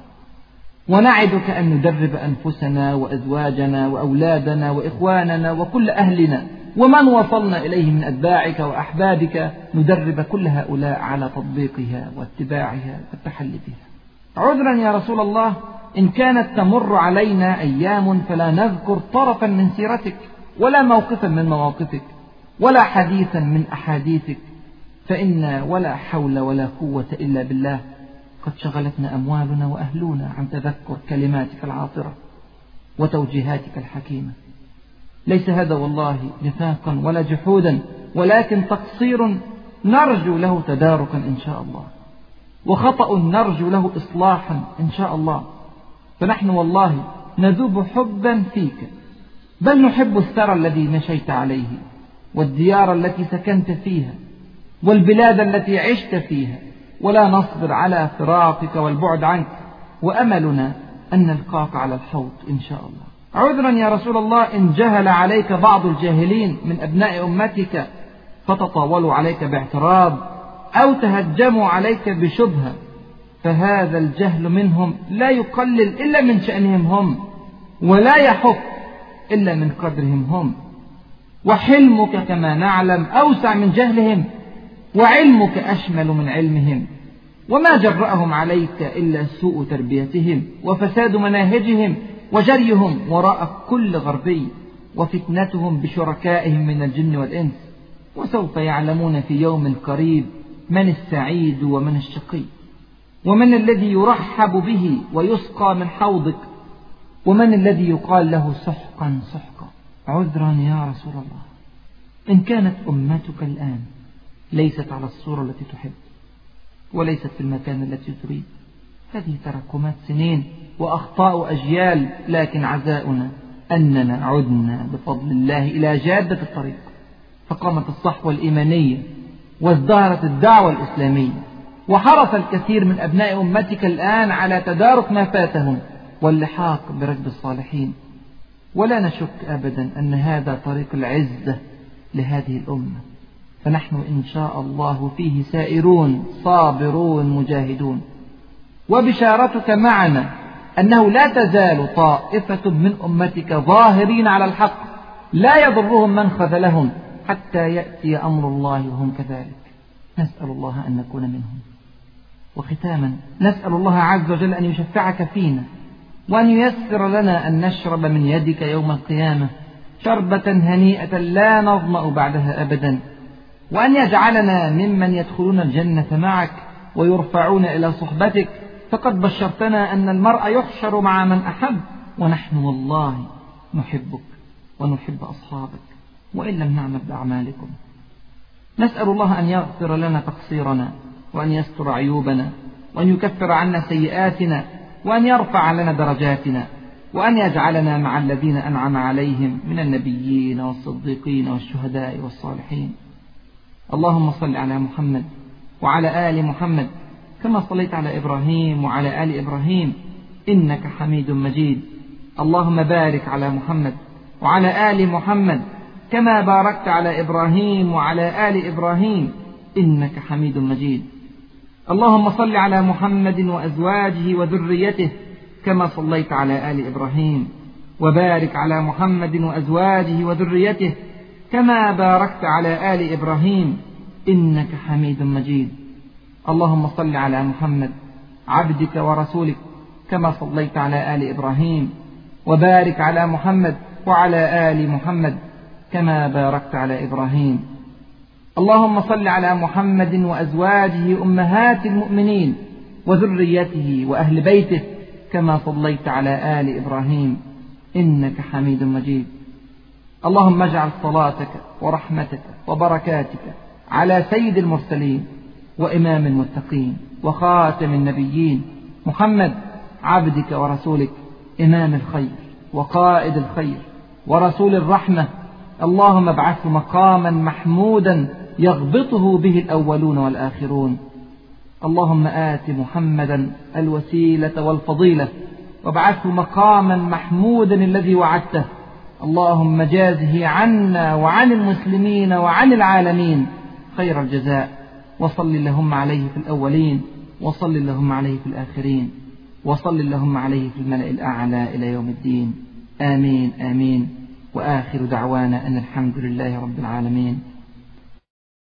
ونعدك أن ندرب أنفسنا وأزواجنا وأولادنا وإخواننا وكل أهلنا ومن وصلنا إليه من أتباعك وأحبابك، ندرب كل هؤلاء على تطبيقها واتباعها والتحلي بها. عذرا يا رسول الله إن كانت تمر علينا أيام فلا نذكر طرفا من سيرتك، ولا موقفا من مواقفك، ولا حديثا من أحاديثك، فإنا ولا حول ولا قوة إلا بالله قد شغلتنا أموالنا وأهلنا عن تذكر كلماتك العاطرة وتوجيهاتك الحكيمة. ليس هذا والله نفاقا ولا جحودا، ولكن تقصير نرجو له تداركا إن شاء الله، وخطأ نرجو له إصلاحا إن شاء الله. فنحن والله نذوب حبا فيك، بل نحب الثرى الذي مشيت عليه، والديار التي سكنت فيها، والبلاد التي عشت فيها، ولا نصبر على فراقك والبعد عنك، وأملنا أن نلقاك على الحوض إن شاء الله. عذرا يا رسول الله إن جهل عليك بعض الجاهلين من أبناء أمتك فتطاولوا عليك باعتراض أو تهجموا عليك بشبهة، فهذا الجهل منهم لا يقلل إلا من شأنهم هم، ولا يحق إلا من قدرهم هم، وحلمك كما نعلم أوسع من جهلهم، وعلمك أشمل من علمهم، وما جرأهم عليك إلا سوء تربيتهم وفساد مناهجهم وجريهم وراء كل غربي، وفتنتهم بشركائهم من الجن والإنس. وسوف يعلمون في يوم قريب من السعيد ومن الشقي، ومن الذي يرحب به ويسقى من حوضك، ومن الذي يقال له سحقا سحقا. عذرا يا رسول الله، إن كانت أمتك الآن ليست على الصورة التي تحب وليست في المكان التي تريد، هذه تراكمات سنين وأخطاء أجيال، لكن عزاؤنا أننا عدنا بفضل الله إلى جادة الطريق، فقامت الصحوة الإيمانية وازدهرت الدعوة الإسلامية، وحرص الكثير من أبناء أمتك الآن على تدارك ما فاتهم واللحاق بركب الصالحين. ولا نشك أبدا أن هذا طريق العزة لهذه الأمة، فنحن إن شاء الله فيه سائرون صابرون مجاهدون. وبشارتك معنا أنه لا تزال طائفة من أمتك ظاهرين على الحق لا يضرهم من خذلهم حتى يأتي أمر الله وهم كذلك، نسأل الله أن نكون منهم. وختاما نسأل الله عز وجل أن يشفعك فينا، وأن ييسر لنا أن نشرب من يدك يوم القيامة شربة هنيئة لا نظمأ بعدها أبدا، وأن يجعلنا ممن يدخلون الجنة معك ويرفعون إلى صحبتك، فقد بشرتنا أن المرء يحشر مع من أحب، ونحن والله نحبك ونحب أصحابك وإن لم نعمل بأعمالكم. نسأل الله أن يغفر لنا تقصيرنا، وأن يستر عيوبنا، وأن يكفر عنا سيئاتنا، وأن يرفع لنا درجاتنا، وأن يجعلنا مع الذين أنعم عليهم من النبيين والصديقين والشهداء والصالحين. اللهم صل على محمد وعلى آل محمد كما صليت على إبراهيم وعلى آل إبراهيم إنك حميد مجيد. اللهم بارك على محمد وعلى آل محمد كما باركت على إبراهيم وعلى آل إبراهيم إنك حميد مجيد. اللهم صل على محمد وأزواجه وذريته كما صليت على آل إبراهيم، وبارك على محمد وأزواجه وذريته كما باركت على آل إبراهيم إنك حميد مجيد. اللهم صل على محمد عبدك ورسولك كما صليت على آل إبراهيم، وبارك على محمد وعلى آل محمد كما باركت على إبراهيم. اللهم صل على محمد وأزواجه أمهات المؤمنين وذريته وأهل بيته كما صليت على آل إبراهيم إنك حميد مجيد. اللهم اجعل صلاتك ورحمتك وبركاتك على سيد المرسلين وإمام المتقين وخاتم النبيين محمد عبدك ورسولك، إمام الخير وقائد الخير ورسول الرحمة. اللهم ابعثه مقاما محمودا يغبطه به الأولون والآخرون. اللهم آت محمدا الوسيلة والفضيلة وابعثه مقاما محمودا الذي وعدته. اللهم جازه عنا وعن المسلمين وعن العالمين خير الجزاء، وصل اللهم عليه في الأولين، وصل اللهم عليه في الآخرين، وصل اللهم عليه في الملأ الأعلى إلى يوم الدين. آمين آمين. وآخر دعوانا أن الحمد لله رب العالمين.